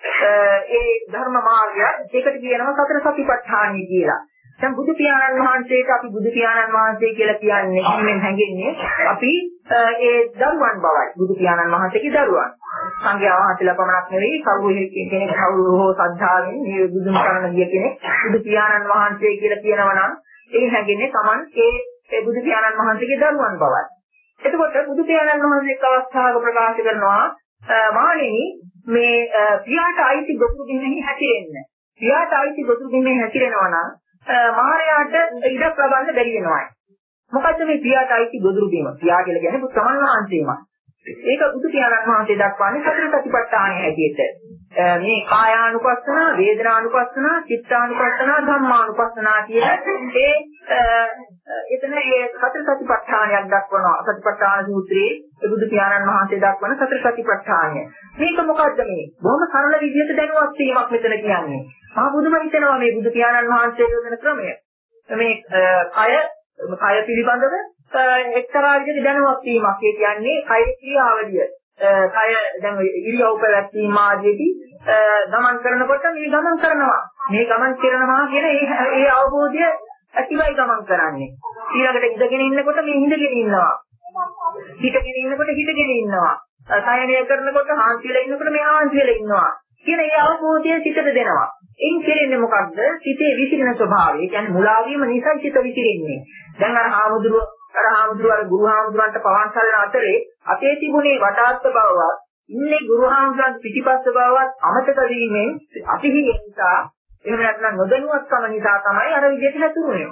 ඒ ධර්ම මාර්ගය ඒකට කියනවා සතර සතිපට්ඨානයි කියලා. දැන් බුදු පියාණන් වහන්සේට අපි බුදු පියාණන් වහන්සේ කියලා කියන්නේ කිමෙන් හැඟෙන්නේ අපි ඒ දරුවන් බවයි. බුදු පියාණන් වහන්සේගේ දරුවන්. සංඝයා වහන්සේලා පමණක් නෙවෙයි කවුරු කෙනෙක් කවුරු හෝ සද්ධාවෙන් මේ බුදුන් කරන ගිය කෙනෙක් බුදු පියාණන් වහන්සේ කියලා කියනවා නම් ඒ හැඟෙන්නේ Taman ඒ බුදු පියාණන් වහන්සේගේ දරුවන් බවයි. එතකොට බුදු පියාණන් වහන්සේ එක් අවස්ථාවක ප්‍රකාශ කරනවා මාණෙනි මේ පියාට අයිති ගොදුරු බිමෙහි හැතිරෙන්න. පියාට අයිති ගොදුරු බිමෙහි හැතිරෙනවා නම් මාරයාට ඉඩක් ලබන්න බැරි වෙනවා. මොකද්ද මේ පියාට අයිති ගොදුරු බිම? පියා කියලා කියන්නේ බුදුන් වහන්සේමයි. ඒක බුදු පියාණන් වහන්සේ දක්වන්නේ සතර සතිපට්ඨානය හැටියට. මේ කායානුපස්සන, වේදනානුපස්සන, චිත්තානුපස්සන, ධම්මානුපස්සන කියන ඒ එතන ඒ සතර සතිපට්ඨානයක් දක්වනවා. සතිපට්ඨාන සූත්‍රයේ බුදු පියාණන් වහන්සේ දක්වන සතර සතිපට්ඨානය. මේක මොකද්ද මේ? බොහොම සරල විදිහට දැනුවත් වීමක් මෙතන කියන්නේ. මහා බුදුම හිතනවා මේ බුදු පියාණන් වහන්සේ යොදන ක්‍රමය. මේ කය කය පිළිබඳව එක්තරා විදිහට දැනුවත් වීමක්. ඒ කියන්නේ කය ක්‍රියාවලිය. කය දැන් ඉරියව් පැවැත්වීම ආදීදී ගමන් කරනකොට මේ ගමන් කරනවා. මේ ගමන් කරනවා කියන ඒ අවබෝධය ඇතිවයි ගමන් කරන්නේ. ඊළඟට ඉඳගෙන ඉන්නකොට මේ ඉඳගෙන ඉන්නවා. හිටගෙන ඉන්නකොට හිටගෙන ඉන්නවා. සයනය කරනකොට හාන්සි වෙලා ඉන්නකොට මේ හාන්සි වෙලා ඉන්නවා. කියන ඒ අවබෝධය සිතට දෙනවා. එයින් කෙරෙන්නේ මොකද්ද? සිතේ විසිරෙන ස්වභාවය. ඒ කියන්නේ මුලා වීම නිසා සිත විසිරෙන්නේ. දැන් අර හාමුදුරුව අර හාමුදුරුව අර ගුරු හාමුදුරන්ට පවන් සලන අතරේ අපේ තිබුණේ වටාත්ත බවවත් ඉන්නේ ගුරු හාමුදුරන් පිටිපස්ස බවවත් අමතක වීමෙන් අතිහිය නිසා එහෙම නැත්නම් නොදැනුවත්කම නිසා තමයි අර විදිහට හැතුනේ.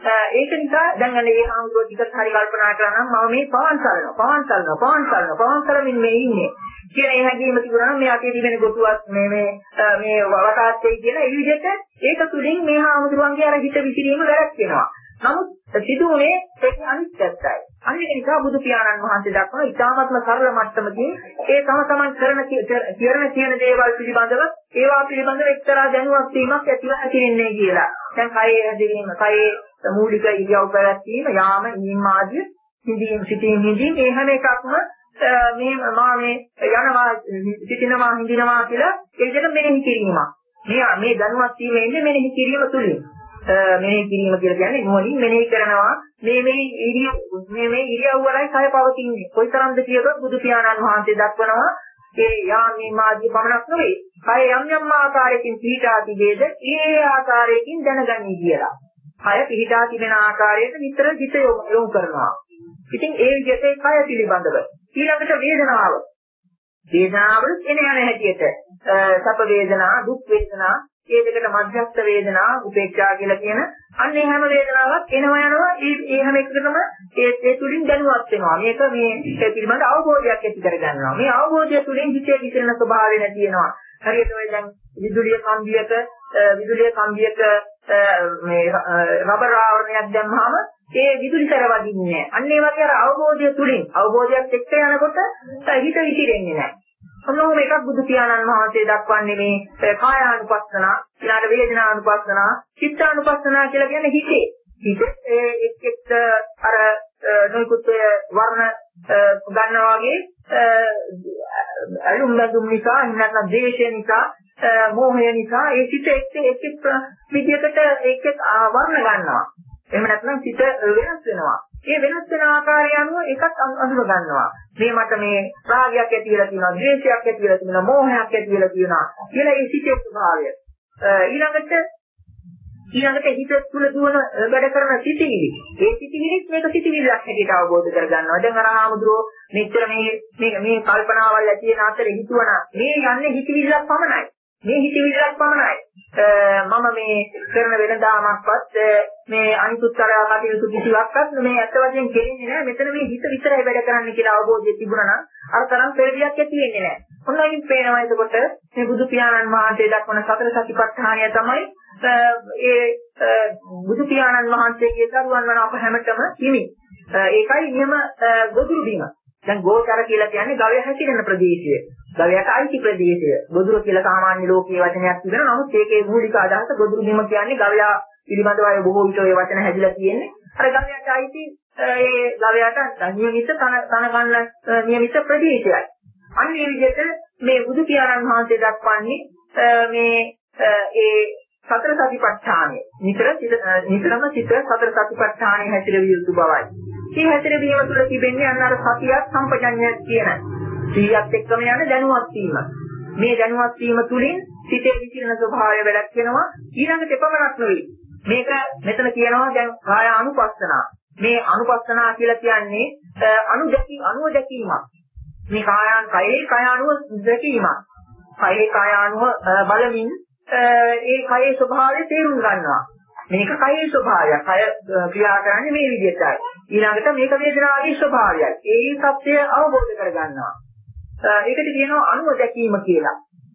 ඒක නිසා දැන් අනේ මේ හාමුදුරුව ටිකක් හරි කල්පනා කරා නම් මම මේ පවන් සලනවා පවන් සලනවා පවන් සලනවා පවන් සලමින් මේ ඉන්නේ කියන ඒ හැඟීම තිබුණා නම් මේ අතේ තිබෙන ගොතුවත් මේ මේ මේ වටාත්තේ කියන ඒ විදිහට ඒක තුලින් මේ හාමුදුරුවන්ගේ අර හිත විසිරීම වැළැක්වෙනවා. නමුත් සිදුවන්නේ ඒක අනිත් පැත්තයි. අනිත් නිසා බුදු පියාණන් වහන්සේ දක්වන ඉතාමත්ම සරල මට්ටමකින් ඒ තම තමන් කරන කියන කියන දේවල් පිළිබඳව ඒවා පිළිබඳව එක්තරා දැනුවත් වීමක් ඇතිව ඇතිවෙන්නේ කියලා. දැන් කයේ හැදීම, කයේ මූලික ඉරියව් පැවැත්වීම, යාම, ඊම් ආදී හිඳීම්, සිටීම්, හිඳීම් මේ හැම එකක්ම මේ මා මේ යනවා, සිටිනවා, හිඳිනවා කියලා ඒ විදිහට මෙනෙහි කිරීමක්. මේ මේ දැනුවත් වීම එන්නේ මෙනෙහි කිරීම තුලින්. මෙනෙහි කිරීම කියලා කියන්නේ මොනින් මෙනෙහි කරනවා මේ මේ ඉරියව් මේ මේ ඉරියව් වලයි කය පවතින්නේ. කොයිතරම්ද කියතොත් බුදු පියාණන් වහන්සේ දක්වනවා ඒ යාමී මාර්ගය පමණක් නෙවෙයි. කය යම් යම් ආකාරයකින් පිහිටා තිබේද ඒ ආකාරයකින් දැනගනී කියලා. කය පිහිටා තිබෙන ආකාරයට විතර හිත යොමු කරනවා. ඉතින් ඒ විදිහට කය පිළිබඳව ඊළඟට වේදනාව. වේදනාව එන යන හැටියට සැප වේදනා, දුක් වේදනා ඒ දෙකට මධ්‍යස්ථ වේදනා, උපේක්ෂා කියලා කියන අන්නේ හැම වේදනාවක් එනවා යනවා ඒ ඒ හැම එකකටම ඒ ඒ තුලින් දැනුවත් වෙනවා. මේක මේ ඒ පිළිබඳ අවබෝධයක් ඇති කරගන්නවා. මේ අවබෝධය තුලින් හිතේ විසිරෙන ස්වභාවය නැති වෙනවා. හරියට ඔය දැන් විදුලිය කම්බියක විදුලිය කම්බියක මේ රබර් ආවරණයක් දැම්මහම ඒ විදුලි සැර වදින්නේ නැහැ. අන්න ඒ වගේ අර අවබෝධය තුලින් අවබෝධයක් එක්ක යනකොට හිත විසිරෙන්නේ නැහැ. ඔන්නෝම එකක් බුදු පියාණන් වහන්සේ දක්වන්නේ මේ කායානුපස්සනා, ඊළඟ වේදනානුපස්සනා, චිත්තානුපස්සනා කියලා කියන්නේ හිතේ. හිතේ එක් එක් අර නොයිකුත් වර්ණ ගන්නවා වගේ අලුම් ලදුම් නිසා, නැත්නම් ද්වේෂය නිසා, මෝහය නිසා ඒ සිත එක් එක් එක් විදියකට එක් එක් වර්ණ ගන්නවා. එහෙම නැත්නම් සිත වෙනස් වෙනවා. ඒ වෙනස් වෙන ආකාරය අනුව එකක් අඳුර ගන්නවා. මේ මට මේ රාගයක් ඇති වෙලා තියෙනවා, ද්වේෂයක් ඇති වෙලා තියෙනවා, මෝහයක් ඇති වෙලා තියෙනවා කියලා ඒ සිතේ ස්වභාවය. ඊළඟට ඊළඟට හිත තුල දුවන වැඩ කරන සිතිවිලි. ඒ සිතිවිලිත් මේක සිතිවිල්ලක් හැටියට අවබෝධ කරගන්නවා. දැන් අර ආමුද්‍රෝ මෙච්චර මේ මේ මේ කල්පනාවල් ඇති වෙන අතර හිතුවන මේ යන්නේ හිතවිල්ලක් පමණයි. මේ හිතවිල්ලක් පමණයි. මම මේ කරන වෙනදාමක්වත් මේ අනිකුත්තර කටයුතු කිසිවක්වත් මේ ඇත්ත වශයෙන් කෙරෙන්නේ නැහැ. මෙතන මේ හිත විතරයි වැඩ කරන්නේ කියලා අවබෝධය තිබුණා නම් අර තරම් පෙරදියක් ඇති වෙන්නේ නැහැ. ඔන්නයින් පේනවා එතකොට මේ බුදු පියාණන් වහන්සේ දක්වන සතර සතිපට්ඨානය තමයි ඒ බුදු පියාණන් වහන්සේගේ දරුවන් වන අප හැමතෙම හිමි. ඒකයි නියම ගොදුරු බීම. දැන් ගෝචර කියලා කියන්නේ ගවය හැසිරෙන ප්‍රදේශය. ගවයට අයිති ප්‍රදේශය. ගොදුරු කියලා සාමාන්‍ය ලෝකීය වචනයක් තිබෙනවා. නමුත් ඒකේ මූලික අදහස ගොදුරු බීම කියන්නේ ගවයා පිළිබඳව අය බොහෝ විට ඔය වචන හැදිලා තියෙන්නේ. අර ගවයට අයිති ඒ ගවයට නියමිත තන තන ගන්න නියමිත ප්‍රදේශයයි. අන්න ඒ විදිහට මේ බුදු පියාණන් වහන්සේ දක්වන්නේ මේ ඒ සතර සතිපට්ඨානය. නිතර නිතරම සිත සතර සතිපට්ඨානයේ හැසිරවිය යුතු බවයි. මේ හැසිරවීම තුළ තිබෙන්නේ අන්න අර සතියක් සම්පජඤ්ඤය කියන සිහියත් එක්කම යන දැනුවත් වීම. මේ දැනුවත් වීම තුළින් සිතේ විචිරණ ස්වභාවය වැඩක් වෙනවා. ඊළඟට එපමණක් නෙවෙයි. මේක මෙතන කියනවා දැන් කාය අනුපස්සනා. මේ අනුපස්සනා කියලා කියන්නේ අනුදැකීම අනුව දැකීමක්. මේ කායයන් කයේ කය අනුව දැකීමක්. කයේ කය අනුව බලමින් ඒ කයේ ස්වභාවය තේරුම් ගන්නවා. මේක කයේ ස්වභාවය. කය ක්‍රියා කරන්නේ මේ විදිහටයි. ඊළඟට මේක වේදනාවේ ස්වභාවයයි. ඒ සත්‍යය අවබෝධ කර ගන්නවා. ඒකට කියනවා අනුව දැකීම කියලා.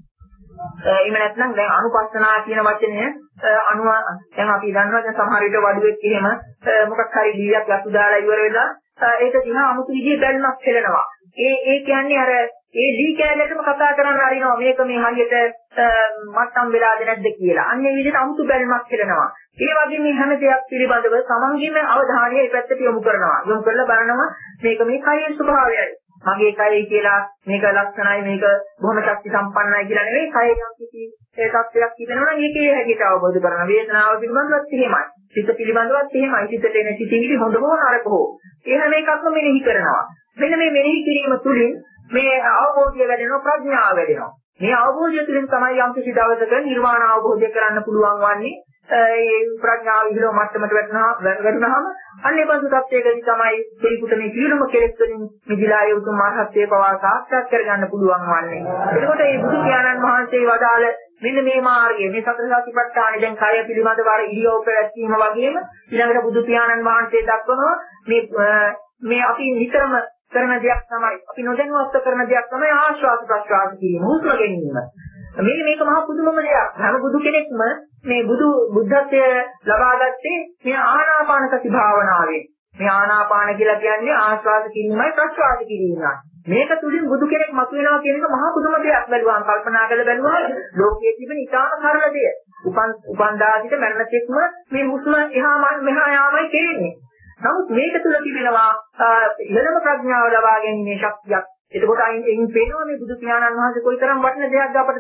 එහෙම නැත්නම් දැන් අනුපස්සනා කියන වචනය අනුව දැන් අපි දන්නවා දැන් සමහර විට වඩුවෙක් එහෙම මොකක් හරි දීයක් ලසු දාලා ඉවර වෙලා ඒක දිහා 아무තු විදිහේ බැලුමක් හෙලනවා. ඒ ඒ කියන්නේ අර ඒ දී කැලේටම කතා කරන්න හරිනවා මේක මේ හරියට මට්ටම් වෙලාද නැද්ද කියලා. අන්න ඒ විදිහට 아무තු බැලුමක් හෙලනවා. ඒ වගේ මේ හැම දෙයක් පිළිබඳව සමන්ගින්ම අවධානය ඒ පැත්තට යොමු කරනවා. යොමු කරලා බලනවා මේක මේ කයේ ස්වභාවයයි. මගේ කයයි කියලා මේක ලක්ෂණයි මේක බොහොම ශක්ති සම්පන්නයි කියලා නෙවෙයි කයේ යම් කිසි ඒ තත්ත්වයක් තිබෙනවා නම් ඒකේ හැකියට අවබෝධ කරගන්න. වේදනාව පිළිබඳවත් එහෙමයි. සිත පිළිබඳවත් එහෙමයි. සිතට එන සිතිවිලි හොඳ හෝ නරක හෝ ඒ හැම එකක්ම මෙනෙහි කරනවා. මෙන්න මේ මෙනෙහි කිරීම තුළින් මේ අවබෝධය වැඩෙනවා, ප්‍රඥාව වැඩෙනවා. මේ අවබෝධය තුළින් තමයි යම් කිසි දවසක නිර්වාණ අවබෝධය කරන්න පුළුවන් වන්නේ. ඒ ප්‍රඥාව ඉහළ මට්ටමට වැටෙනවා වැටුනහම අන්නේ බඳු තත්ත්වයකදී තමයි පිළිකුට මේ සියලුම කෙලෙස් වලින් මිදිලා ඒ උතුම් මාර්ගයේ පවා සාක්ෂාත් කරගන්න පුළුවන් වන්නේ. එතකොට මේ බුදු පියාණන් වහන්සේ වදාළ මෙන්න මේ මාර්ගය මේ සතර සතිපට්ඨාන දැන් කය පිළිබඳව අර ඉරියව් පැවැත්වීම වගේම ඊළඟට බුදු පියාණන් වහන්සේ දක්වනවා මේ මේ අපි නිතරම කරන දෙයක් තමයි අපි නොදැනුවත්ව කරන දෙයක් තමයි ආශ්වාස ප්‍රශ්වාස කිරීම හුස්ම ගැනීම. මේ මේක මහා පුදුමම දෙයක්. හැම බුදු කෙනෙක්ම මේ බුදු බුද්ධත්වය ලබා ගත්තේ මේ ආනාපාන සති භාවනාවෙන්. මේ ආනාපාන කියලා කියන්නේ ආශ්වාස කිරීමයි ප්‍රශ්වාස කිරීමයි. මේක තුලින් බුදු කෙනෙක් මතුවෙනවා කියන එක මහා පුදුම දෙයක්. බැලුවාම කල්පනා කරලා බැලුවාම ලෝකයේ තිබෙන ඉතාම සරල දෙයක්. උපන් උපන්දාසිට මරණ තෙක්ම මේ හුස්ම එහා මෙහා යාමයි කෙරෙන්නේ. නමුත් මේක තුල තිබෙනවා ඉහළම ප්‍රඥාව ලබා ගැනීමේ ශක්තියක්. එතකොට අයින් පේනවා මේ බුදු පියාණන් වහන්සේ කොයිතරම් වටින දෙයක්ද අපට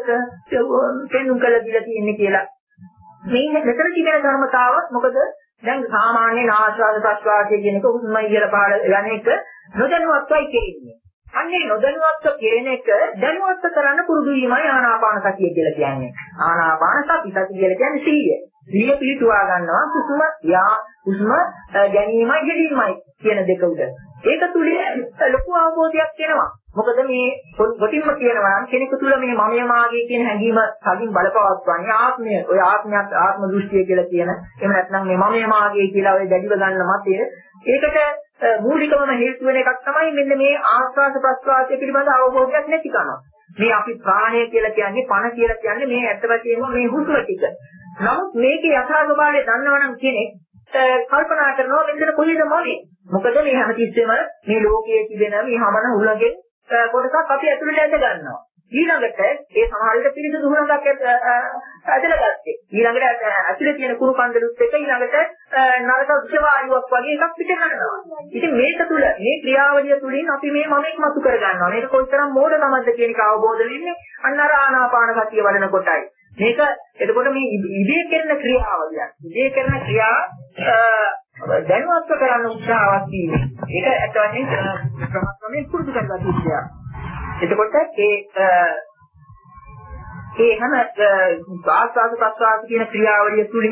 දක්වලක පෙන්වුම් කළ දීලා තියෙන්නේ කියලා. මේ මෙතන තිබෙන ධර්මතාවක් මොකද දැන් සාමාන්‍ය ආශ්වාස ප්‍රශ්වාසය කියන එක හුස්ම ඉහළ පහළ යන එක නොදැනුවත්වයි කෙරෙන්නේ. අන්නේ නොදැනුවත්ව කෙරෙන එක දැනුවත්ව කරන්න පුරුදු වීමයි ආනාපාන සතිය කියලා කියන්නේ. ආනාපාන සති සති කියලා කියන්නේ සීය. සීය පිළිතුවා ගන්නවා හුස්ම යා හුස්ම ගැනීමයි හෙලීමයි කියන දෙක උඩ. ඒක තුලින් ලොකු අවබෝධයක් එනවා. මොකද මේ කොටින්ම කියනවා නම් කෙනෙකු තුල මේ මමය මාගේ කියන හැඟීම කලින් බලපවත්වන්නේ ආත්මය. ඔය ආත්මයක් ආත්ම දෘෂ්ටිය කියලා කියන. එහෙම නැත්නම් මේ මමය මාගේ කියලා ඔය දැඩිව ගන්න මතය. ඒකට මූලිකවම හේතු වෙන එකක් තමයි මෙන්න මේ ආස්වාද ප්‍රස්වාසය පිළිබඳ අවබෝධයක් නැතිකම. මේ අපි ප්‍රාණය කියලා කියන්නේ පණ කියලා කියන්නේ මේ ඇත්ත වශයෙන්ම මේ හුස්ම ටික. නමුත් මේකේ යථා ස්වභාවය දන්නවනම් කෙනෙක් කල්පනා කරනවා මෙතන කොහෙද මොලේ? මොකද මේ හැමතිස්සෙම මේ ලෝකයේ තිබෙන මේ හමන හුලගෙන් කොටසක් අපි ඇතුළට ඇද ගන්නවා. ඊළඟට ඒ සමහර විට පිරිසිදු හුණක් ඇදලා ගත්තේ. ඊළඟට ඇතුලේ තියෙන කුණු කන්දලුත් එක්ක ඊළඟට නරක විෂ වායුවක් වගේ එකක් පිට කරනවා. ඉතින් මේක තුල මේ ක්‍රියාවලිය තුලින් අපි මේ මමෙක් මතු කර ගන්නවා. මේක කොයිතරම් මෝඩකමක්ද කියන එක අවබෝධ වෙන්නේ අන්න අර ආනාපාන සතිය වඩන කොටයි. මේක එතකොට මේ ඉබේ කරන ක්‍රියාවලියක්. ඉබේ කරන ක්‍රියා දැනුවත්ව කරන්න උත්සාහවත් වීම. ඒක ඇත්තටම ක්‍රමක්‍රමයෙන් පුරුදු කරගන්න ඕනේ. එතකොට ඒ ඒ හැම ආස්වාද ප්‍රසආද කියන ක්‍රියාවලිය තුලින්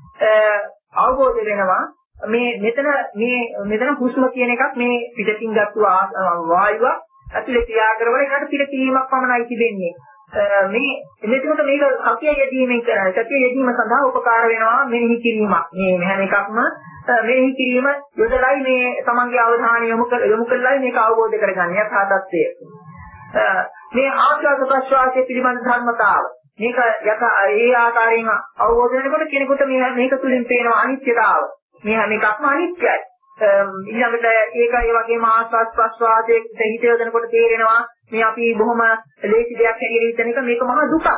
අවබෝධ වෙනවා මේ මෙතන මේ මෙතන හුස්ම කියන එකක් මේ පිටකින් ගත්තු වායුව ඇතුලේ ක්‍රියා කරවල ඒකට පිටකීමක් පමණයි තිබෙන්නේ. මේ මෙතනට මේක සතිය යෙදීමෙන් කරන සතිය යෙදීම සඳහා උපකාර වෙනවා මෙනෙහි කිරීමක්. මේ හැම එකක්ම මෙනෙහි කිරීම යොදලයි මේ තමන්ගේ අවධානය යොමු කර යොමු කරලායි මේක අවබෝධ කරගන්නේ යථා තත්ත්වය. මේ ආස්වාද ප්‍රසආදයේ පිළිබඳ ධර්මතාව මේක යක ඒ ආකාරයෙන් අවබෝධ වෙනකොට කෙනෙකුට මේ මේක තුලින් පේනවා අනිත්‍යතාව. මේ හැම එකක්ම අනිත්‍යයි. ඊළඟට ඒක ඒ වගේම ආස්වාද ප්‍රසආදයේ හිත යොදනකොට තේරෙනවා මේ අපි බොහොම ලේසි දෙයක් හැටියට හිතන එක මේක මහා දුකක්.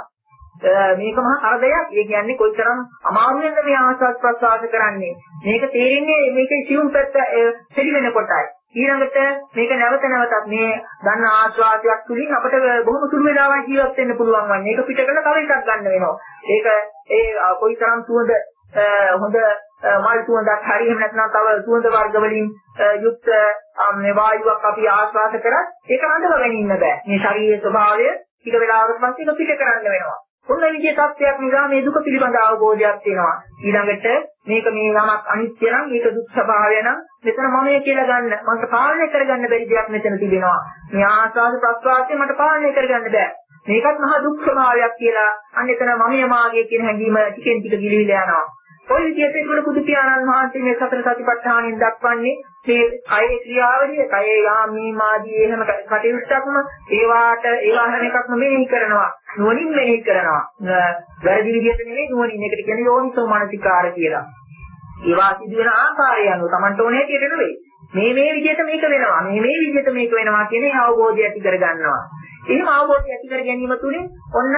මේක මහා කරදරයක්. ඒ කියන්නේ කොයිතරම් අමාරුවෙන්ද මේ ආස්වාද ප්‍රසආද කරන්නේ. මේක තේරෙන්නේ මේකේ සියුම් පැත්ත පිළි වෙනකොටයි. ඊළඟට මේක නැවත නැවතත් මේ ගන්න ආස්වාදයක් තුලින් අපිට බොහොම සුළු වේලාවක් ජීවත් වෙන්න පුළුවන් වන්නේ. ඒක පිටකල තව එකක් ගන්න වෙනවා. ඒක ඒ කොයිතරම් සුවඳ හොඳ මල් සුවඳක් හරි එහෙම නැත්නම් තව සුවඳ වර්ග වලින් යුක්ත මේ වායුවක් අපි ආස්වාද කරත් ඒක හඳව ගැනීම බෑ. මේ ශරීරයේ ස්වභාවය ටික වෙලාවකට පස්සේ ඒක පිට කරන්න වෙනවා. ඔන්න විදිහේ තත්ත්වයක් නිසා මේ දුක පිළිබඳ අවබෝධයක් වෙනවා. ඊළඟට මේක මේ නමක් අනිත්‍ය නම් මේක දුක් ස්වභාවය නම් මෙතන මමයේ කියලා ගන්න මට පාලනය කරගන්න බැරි දෙයක් මෙතන තිබෙනවා. මේ ආස්වාද ප්‍රස්වාදය මට පාලනය කරගන්න බෑ. මේකත් මහා දුක් ස්වභාවයක් කියලා අන්න එතන මමයේ මාගේ කියන හැඟීම ටිකෙන් ටික ගිලිහිලා යනවා. ඔය විදිහට ඒකවල බුදු පියාණන් වහන්සේ මේ සතර සතිපට්ඨානෙන් දක්වන්නේ මේ කයේ ක්‍රියාවලිය, කයේ යාමී මාදී එහෙම කටයුත්තක්ම ඒවාට ඒවා හැම එකක්ම මෙනෙහි කරනවා. නුවණින් මෙනෙහි කරනවා. වැරදි විදිහට නෙවෙයි නුවණින්. ඒකට කියන්නේ යෝනිසෝ මනසිකාර කියලා. ඒවා සිදුවෙන ආකාරය අනුව Tamanට ඕනේ හැටියට නෙවෙයි. මේ මේ විදිහට මේක වෙනවා. මේ මේ විදිහට මේක වෙනවා කියන ඒ අවබෝධය ඇති කර ගන්නවා. එහෙම අවබෝධය ඇති කර ගැනීම තුළින් ඔන්න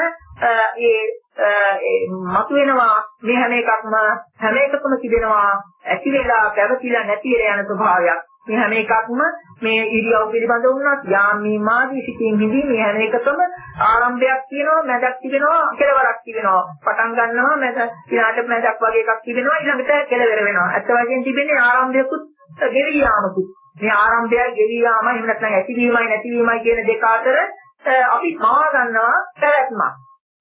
ඒ මතුවෙනවා මේ හැම එකක්ම හැම එකකම තිබෙනවා ඇති වෙලා පැවතිලා නැති වෙලා යන ස්වභාවයක්. මේ හැම එකක්ම මේ ඉරියව් පිළිබඳ වුණත් යාමී මාදී සිටින් හිදී මේ හැම එකකම ආරම්භයක් තියෙනවා, මැදක් තිබෙනවා, කෙලවරක් තිබෙනවා. පටන් ගන්නවා මැද ඊළාට මැදක් වගේ එකක් තිබෙනවා, ඊළඟට කෙලවර වෙනවා. ඇත්ත වශයෙන් තිබෙන්නේ ආරම්භයකුත් ගෙවි යාමකුත්. මේ ආරම්භය ගෙවි යාම එහෙම නැත්නම් ඇතිවීමයි නැතිවීමයි කියන දෙක අතර අපි මවා ගන්නවා පැවැත්මක්.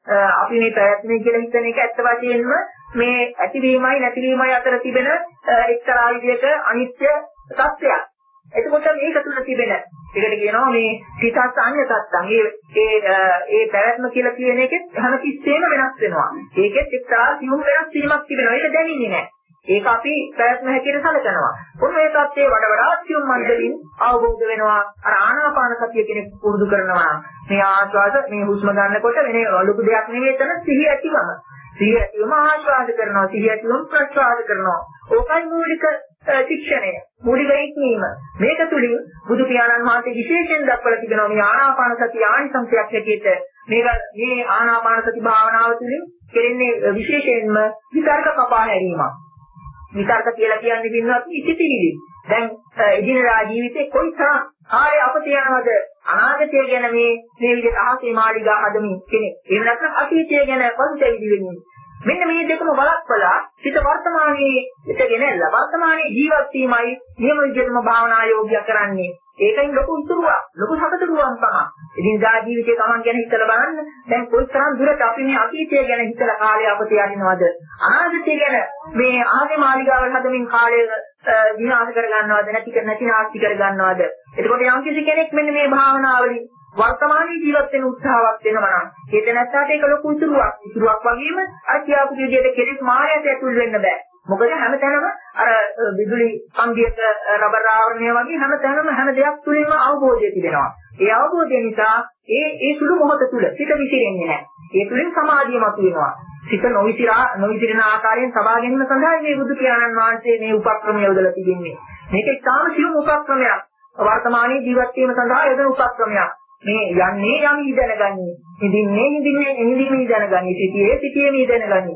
අපි මේ පැවැත්මයි කියලා හිතන එක ඇත්ත වශයෙන්ම මේ ඇතිවීමයි නැතිවීමයි අතර තිබෙන එක්තරා විදිහක අනිත්‍ය තත්ත්වයක්. එතකොට මේක තුල තිබෙන ඒකට කියනවා මේ සිතත් අන්‍ය තත්ත්වං. ඒ ඒ පැවැත්ම කියලා කියන එකෙත් හැම තිස්සෙම වෙනස් වෙනවා. ඒකෙත් එක්තරා සියුම් වෙනස් වීමක් තිබෙනවා. ඒක දැනෙන්නේ නැහැ. ඒක අපි ප්‍රයත්න හැටියට සැලකනවා. ඔන්න ඒ තත්ත්වයේ වඩ වඩා සියුම් මණ්ඩලින් අවබෝධ වෙනවා. අර ආනාපාන සතිය කෙනෙක් පුරුදු කරනවා. මේ ආස්වාද මේ හුස්ම ගන්නකොට වෙන ලොකු දෙයක් නෙවෙයි එතන සිහිය ඇතිවම. සිහිය ඇතිවම ආස්වාද කරනවා. සිහිය ඇතිවම ප්‍රස්වාද කරනවා. ඕකයි මූලික ශික්ෂණය. මූලික ඉක්මීම. මේක තුලින් බුදු පියාණන් වහන්සේ විශේෂයෙන් දක්වලා තිබෙනවා මේ ආනාපාන සතිය ආනිසංසයක් හැටියට. මේක මේ ආනාපාන සති භාවනාව තුළින් කෙරෙන්නේ විශේෂයෙන්ම විතර්ක කපා හැරීමක්. විතර්ක කියලා කියන්නේ පින්වත් ඉතිතිවිලි. දැන් එදිනදා ජීවිතේ කොයිතරම් ආයේ අපත යනවද අනාගතය ගැන මේ මේ විදිහට අහසේ මාලිගා හදමින් කෙනෙක්. එහෙම නැත්නම් අතීතය ගැන පසුතැවිලි වෙමින්. මෙන්න මේ දෙකම බලක්වලා හිත වර්තමානයේ ඉතගෙනilla වර්තමානයේ ජීවත් වීමයි නියම විදිහටම භාවනා යෝග්‍ය කරන්නේ. ඒකෙන් ලොකු උතුරුවක් ලොකු සකතුරුවක් තමයි. එදිනදා ජීවිතේ Taman ගැන හිතලා බලන්න. දැන් කොයිතරම් දුරට අපි මේ අතීතය ගැන හිතලා කාලය අපත යන්නවද? අනාගතය ගැන මේ ආගේ මාලිගාවල් හදමින් කාලය විනාශ කර ගන්නවද? නැති කර නැති නාස්ති කර ගන්නවද? එතකොට යම් කිසි කෙනෙක් මෙන්න මේ භාවනාවලින් වර්තමානයේ ජීවත් වෙන උත්සාහවත් වෙනවා නම් ඒක නැත්නම් ඒක ලොකු උතුරුවක්. උතුරුවක් වගේම අර කියාපු විදිහට කෙලෙස් මායයට ඇතුල් වෙන්න බෑ. මොකද හැමතැනම අර විදුලි පන්දියක රබර් ආවරණය වගේ හැමතැනම හැම දෙයක් තුලින්ම අවබෝධය තිබෙනවා. ඒ අවබෝධය නිසා ඒ ඒ සුළු මොහොත තුල සිත විසිරෙන්නේ නැහැ. ඒ තුලින් සමාධිය මතුවෙනවා. සිත නොවිසිරා නොවිසිරෙන ආකාරයෙන් සබා ගැනීම සඳහා මේ බුදු පියාණන් වහන්සේ මේ උපක්‍රමය යොදලා තිබෙන්නේ. මේක ඉතාම සියුම් උපක්‍රමයක්. වර්තමානයේ ජීවත් වීම සඳහා යෙදෙන උපක්‍රමයක්. මේ යන්නේ යම් ඉඳනගන්නේ. හිඳින්නේ හිඳින්නේ හිඳින්නේ දැනගන්නේ. සිටියේ සිටියේ මේ දැනගන්නේ.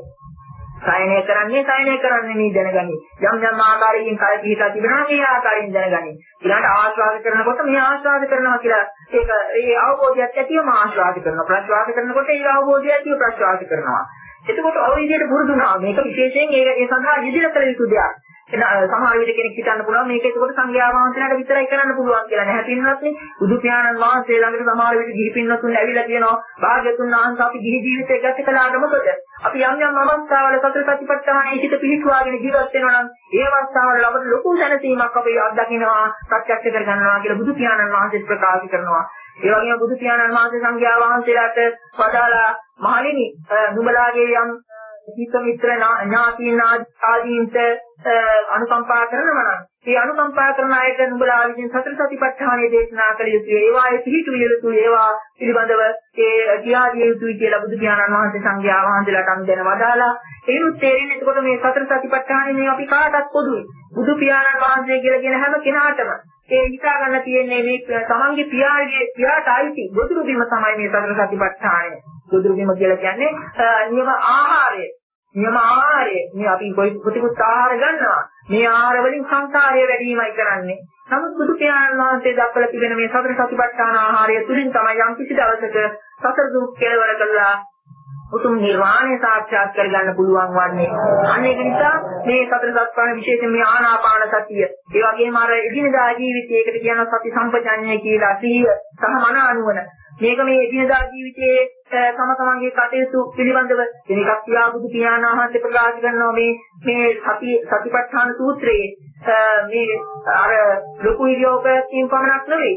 සයනය කරන්නේ සයනය කරන්නේ මේ දැනගන්නේ. යම් යම් ආකාරයකින් කය පිහිටා තිබෙනවා මේ ආකාරයෙන් දැනගන්නේ. ඊළඟට ආශ්වාස කරනකොට මේ ආශ්වාස කරනවා කියලා ඒක ඒ අවබෝධයක් ඇතිවම ආශ්වාස කරනවා. ප්‍රශ්වාස කරනකොට ඒ අවබෝධය ඇතිව ප්‍රශ්වාස කරනවා. එතකොට ඔය විදිහට පුරුදුනා මේක විශේෂයෙන් ඒ ඒ සඳහා ඉදිරියට කළ යුතු දෙයක්. එන සමහර විට කෙනෙක් හිතන්න පුළුවන් මේක ඒකකොට සංඝයා වහන්සේලාට විතරයි කරන්න පුළුවන් කියලා. නැහැ පින්වත්නි. බුදු පියාණන් වහන්සේ ළඟට සමහර විට ගිහි පින්වත්තුන් ඇවිල්ලා කියනවා භාග්‍යතුන් වහන්සේ අපි ගිහි ජීවිතය ගත කළාට මොකද? අපි යම් යම් අවස්ථාවල සතර සතිපට්ඨානයේ හිත පිහිටුවාගෙන ජීවත් වෙනවා නම් ඒ අවස්ථාවල අපට ලොකු දැනසීමක් අපි අත්දකින්නවා ප්‍රත්‍යක්ෂ කර ගන්නවා කියලා බුදු පියාණන් වහන්සේ ප්‍රකාශ කරනවා. ඒ වගේම බුදු පියාණන් වහන්සේ සංඝයා වහන්සේලාට වදාලා මහණෙනි නුඹලාගේ යම් හිත මිත්‍ර ඥාතීන් ආදීන්ට අනුකම්පා කරනවා නම් ඒ අනුකම්පා කරන අයට නුඹලා විසින් සතර සතිපට්ඨානයේ දේශනා කළ යුතුයි. ඒවායේ පිහිටුවිය යුතුයි. ඒවා පිළිබඳව ඒ කියාදිය යුතුයි කියලා බුදු පියාණන් වහන්සේ සංඝයා වහන්සේලාට අනුදැන වදාලා ඒනුත් තේරෙන්නේ එතකොට මේ සතර සතිපට්ඨානේ මේ අපි කාටත් පොදුයි. බුදු පියාණන් වහන්සේ කියලා කියන හැම කෙනාටම ඒ හිතා ගන්න තියෙන්නේ මේ තමන්ගේ පියාගේ පියාට අයිති ගොදුරු බිම තමයි මේ සතර සතිපට්ඨානය. ගොදුරු බිම කියලා කියන්නේ නියම ආහාරය. නියම ආහාරය. මේ අපි කොයි ප්‍රතිකුත් ආහාර ගන්නවා. මේ ආහාර වලින් සංසාරය වැඩිමයි කරන්නේ. නමුත් බුදු පියාණන් වහන්සේ දක්වලා තිබෙන මේ සතර සතිපට්ඨාන ආහාරය තුලින් තමයි යම් කිසි දවසක සතර දුක් කෙලවර කළා උතුම් නිර්වාණය සාක්ෂාත් කරගන්න පුළුවන් වන්නේ. අන්න ඒක නිසා මේ සතර සතිපට්ඨාන විශේෂයෙන් මේ ආනාපාන සතිය, ඒ වගේම අර එදිනදා ජීවිතයකට කියන සති සම්පජඤ්ඤය කියලා සිහිය සහ මන අනුවන මේක මේ එදිනදා ජීවිතයේ තම තමන්ගේ කටයුතු පිළිබඳව කෙනෙක් කියා බුදු පියාණන් වහන්සේ ප්‍රකාශ කරනවා මේ මේ සති සතිපට්ඨාන සූත්‍රයේ මේ අර ලොකු ඉරියව්වකින් පමණක් නෙවෙයි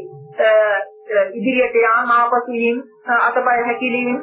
ඉදිරියට යාම ආපසු වීම අතපය හැකිලීම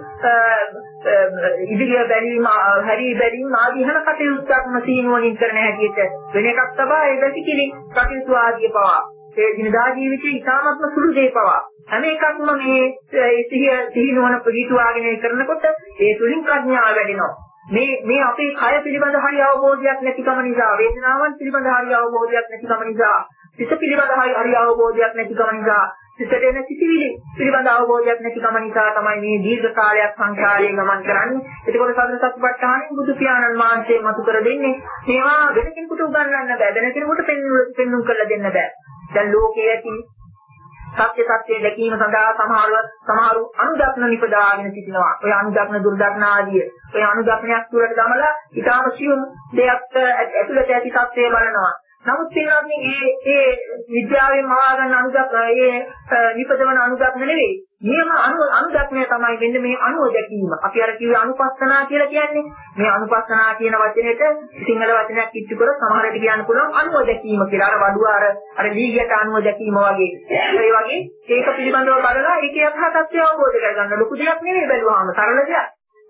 ඉදිරිය බැලීම හැරී බැලීම ආදී හැම කටයුත්තක්ම සීනුවණින් කරන හැටියට වෙන එකක් තමයි ඒ දැසිකිලි කටයුතු ආදී පවා ඒ දිනදා ජීවිතයේ ඉතාමත්ම සුළු දේ පවා හැම එකක්ම මේ සිහිය සිහිනුවණ පිළිතුවාගෙන කරනකොට ඒ තුලින් ප්‍රඥාව වැඩෙනවා. මේ මේ අපේ කය පිළිබඳ හරි අවබෝධයක් නැතිකම නිසා වේදනාවන් පිළිබඳ හරි අවබෝධයක් නැතිකම නිසා සිත පිළිබඳ හරි අවබෝධයක් නැතිකම නිසා සිතට එන සිතිවිලි පිළිබඳ අවබෝධයක් නැතිකම නිසා තමයි මේ දීර්ඝ කාලයක් සංසාරයේ ගමන් කරන්නේ. ඒකෝට සතර සතිපට්ඨානෙ බුදු පියාණන් වහන්සේ මතු කර දෙන්නේ මේවා වෙන කෙනෙකුට උගන්වන්න බෑ. වෙන කෙනෙකුට පෙන්වන්න කරලා දෙන්න බෑ. දැන් ලෝකයේ ඇති සත්‍ය සත්‍ය දැකීම සඳහා සමහරව සමහරු අනුදක්න නිපදාගෙන සිටිනවා. ඔය අනුදක්න දුර්දක්න ආදී ඔය අනුදක්නයක් තුරට ගමලා ඊටාම සියුම් දෙයක් ඇතුළත ඇති සත්‍යය බලනවා. නමුත් ඒනන්නේ මේ ඒ විද්‍යාවෙන් මවා ගන්න අනුදක් ඒ නිපදවන අනුදක්න නෙවෙයි. නියම අනු අනුදක්නය තමයි වෙන්නේ මේ අනුව දැකීම. අපි අර කිව්වේ අනුපස්සනා කියලා කියන්නේ. මේ අනුපස්සනා කියන වචනේට සිංහල වචනයක් කිච්චු කර සමහරට කියන්න පුළුවන් අනුව දැකීම කියලා. අර වඩුව අර අර දීගයට අනුව දැකීම වගේ. ඒ වගේ ඒක පිළිබඳව බලලා ඒකේ යථා තත්ත්වය අවබෝධ කරගන්න ලොකු දෙයක් නෙවෙයි බැලුවාම සරල දෙයක්.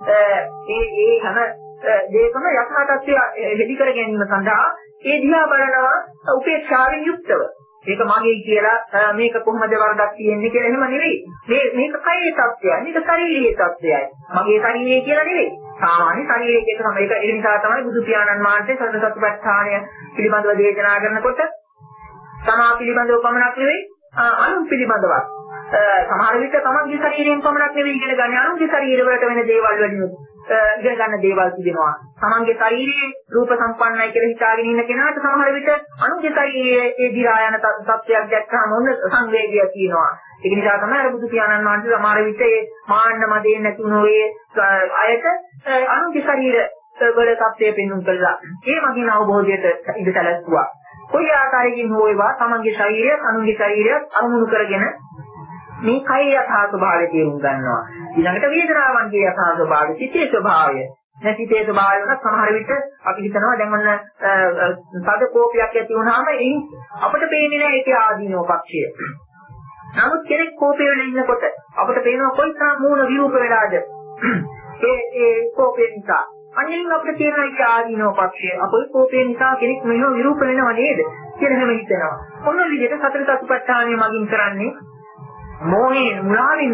ඒ ඒ හැම දෙයකම යථා තත්ත්වය හෙලි කර ගැනීම සඳහා ඒ දිහා බලනවා උපේක්ෂාවෙන් යුක්තව. මේක මගේ කියලා මේක කොහොමද වරදක් තියෙන්නේ කියලා එහෙම නෙවෙයි. මේ මේක කයේ තත්ත්වයයි. මේක ශරීරයේ තත්ත්වයයි. මගේ ශරීරය කියලා නෙවෙයි. සාමාන්‍ය ශරීරයේ එක තමයි. ඒක ඒ නිසා තමයි බුදු පියාණන් වහන්සේ සතර සතිපට්ඨානය පිළිබඳව දේශනා කරනකොට තමා පිළිබඳව පමණක් නෙවෙයි අනුන් පිළිබඳවත්. සමහර විට තමන්ගේ ශරීරයෙන් පමණක් නෙවෙයි ඉගෙන ගන්න අනුන්ගේ ශරීර වලට වෙන දේවල් වලින් ඉගෙන ගන්න දේවල් තිබෙනවා. තමන්ගේ ශරීරයේ රූප සම්පන්නයි කියලා හිතාගෙන ඉන්න කෙනාට සමහර විට අනුන්ගේ ශරීරයේ ඒ දිරා යන තත්ත්වයක් දැක්කම ඔන්න සංවේගය තියෙනවා. ඒක නිසා තමයි අර බුදු පියාණන් වහන්සේ සමහර විට ඒ මාන්න මදේ නැතුණු ඒ අයට අනුන්ගේ ශරීර වල තත්ත්වය පෙන්වන්න කළා. ඒ මගින් අවබෝධයට ඉඳ සැලැස්සුවා. කොයි ආකාරයකින් හෝ ඒවා තමන්ගේ ශරීරය අනුන්ගේ ශරීරය අනුමුණු කරගෙන මේ කය යථා ස්වභාවය තේරුම් ගන්නවා. ඊළඟට වේදනාවන්ගේ යථා ස්වභාවය, සිතේ ස්වභාවය. නැතිතේ ස්වභාවය වුණත් සමහර විට අපි හිතනවා දැන් ඔන්න සද කෝපයක් ඇති වුණාම එයින් අපිට පේන්නේ නැහැ ඒකේ ආදීනෝ පක්ෂය. නමුත් කෙනෙක් කෝපය වෙලා ඉන්නකොට අපිට පේනවා කොයිතරම් මූණ විරූප වෙලාද. ඒ ඒ කෝපය නිසා. අනිත් අපිට තියෙන එක ආදීනෝ පක්ෂය. අපේ කෝපය නිසා කෙනෙක් මෙහෙම විරූප වෙනව නේද කියලා හැම හිතනවා. ඔන්න විදිහට සතර සතිපට්ඨානය මගින් කරන්නේ මොහේ මුලාවින්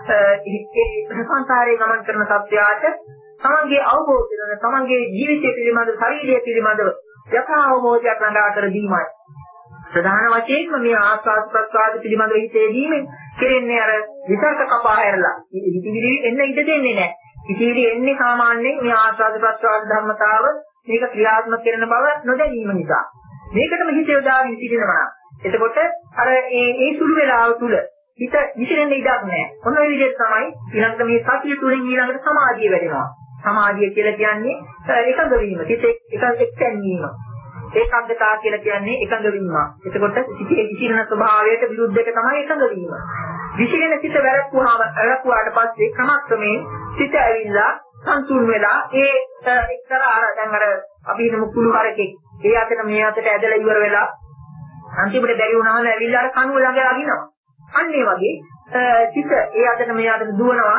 සංසාරේ ගමන් කරන සත්‍යයට තමන්ගේ අවබෝධය කරන තමන්ගේ ජීවිතය පිළිබඳ ශරීරය පිළිබඳව යථා අවබෝධයක් ලඟා කර දීමයි. ප්‍රධාන වශයෙන්ම මේ ආස්වාද ප්‍රස්වාද පිළිබඳව හිතේදීම කෙරෙන්නේ අර විතර්ක කපා හැරලා හිතවිලි එන්න ඉඩ දෙන්නේ නැහැ. හිතවිලි එන්නේ සාමාන්‍යයෙන් මේ ආස්වාද ප්‍රස්වාද ධර්මතාව මේක ක්‍රියාත්මක කරන බව නොදැනීම නිසා. මේකටම හිත යොදාගෙන සිටිනවා. එතකොට අර ඒ ඒ සුළු වේලාව තුල හිත විසිරෙන්න ඉඩක් නැහැ. ඔන්න ඔය විදිහට තමයි ඊළඟට මේ සතිය තුලින් ඊළඟට සමාධිය වැඩෙනවා. සමාධිය කියලා කියන්නේ එකඟ වීම, සිත එකඟ එක්තැන්වීම. ඒකාග්‍රතාව කියලා කියන්නේ එකඟ වීම. එතකොට සිතේ විසිරෙන ස්වභාවයට විරුද්ධක තමයි එකඟ වීම. විසිරෙන සිත වැළක්වුවාම වැළක්වුවාට පස්සේ ක්‍රමක්‍රමයෙන් සිත ඇවිල්ලා සංසුන් වෙලා ඒ එක්තරා අර දැන් අර අපි හිතමු කුළු හරකෙක් ඒ අතට මේ අතට ඇදලා ඉවර වෙලා අන්තිමට බැරි වුණාම ඇවිල්ලා අර කණුව ළඟ අගිනවා. අන්න ඒ වගේ සිත ඒ අතට මේ අතට දුවනවා.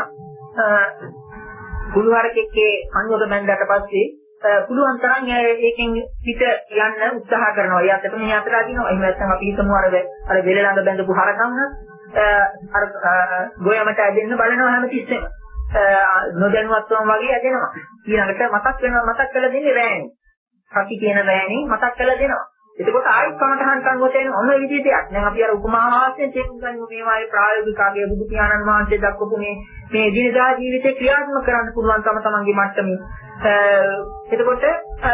කුළු හරකෙක්ගේ කණුවක බැඳලා පස්සේ පුළුවන් තරම් ඒකෙන් පිට යන්න උත්සාහ කරනවා. ඒ අතට මේ අතට අදිනවා. එහෙම නැත්නම් අපි හිතමු අර අර වෙල ළඟ බැඳපු හරකම් අර ගොයමට ඇදෙන්න බලනවා හැමතිස්සෙම. නොදැනුවත්වම වගේ ඇදෙනවා. ඊළඟට මතක් වෙනවා මතක් කරලා දෙන්නේ රෑනේ. සති කියන රෑනේ මතක් කරලා දෙනවා. එතකොට ආයෙත් කමටහන් කන්වත වෙන ඔන්න විදිහට දෙයක්. දැන් අපි අර උපමාවාස්යෙන් තේරුම් ගන්න මේවායේ ප්‍රායෝගික ආගේ බුදු පියාණන් වහන්සේ දක්වපු මේ මේ දිනදා ජීවිතේ ක්‍රියාත්මක කරන්න පුළුවන් තම තමන්ගේ මට්ටමින්. එතකොට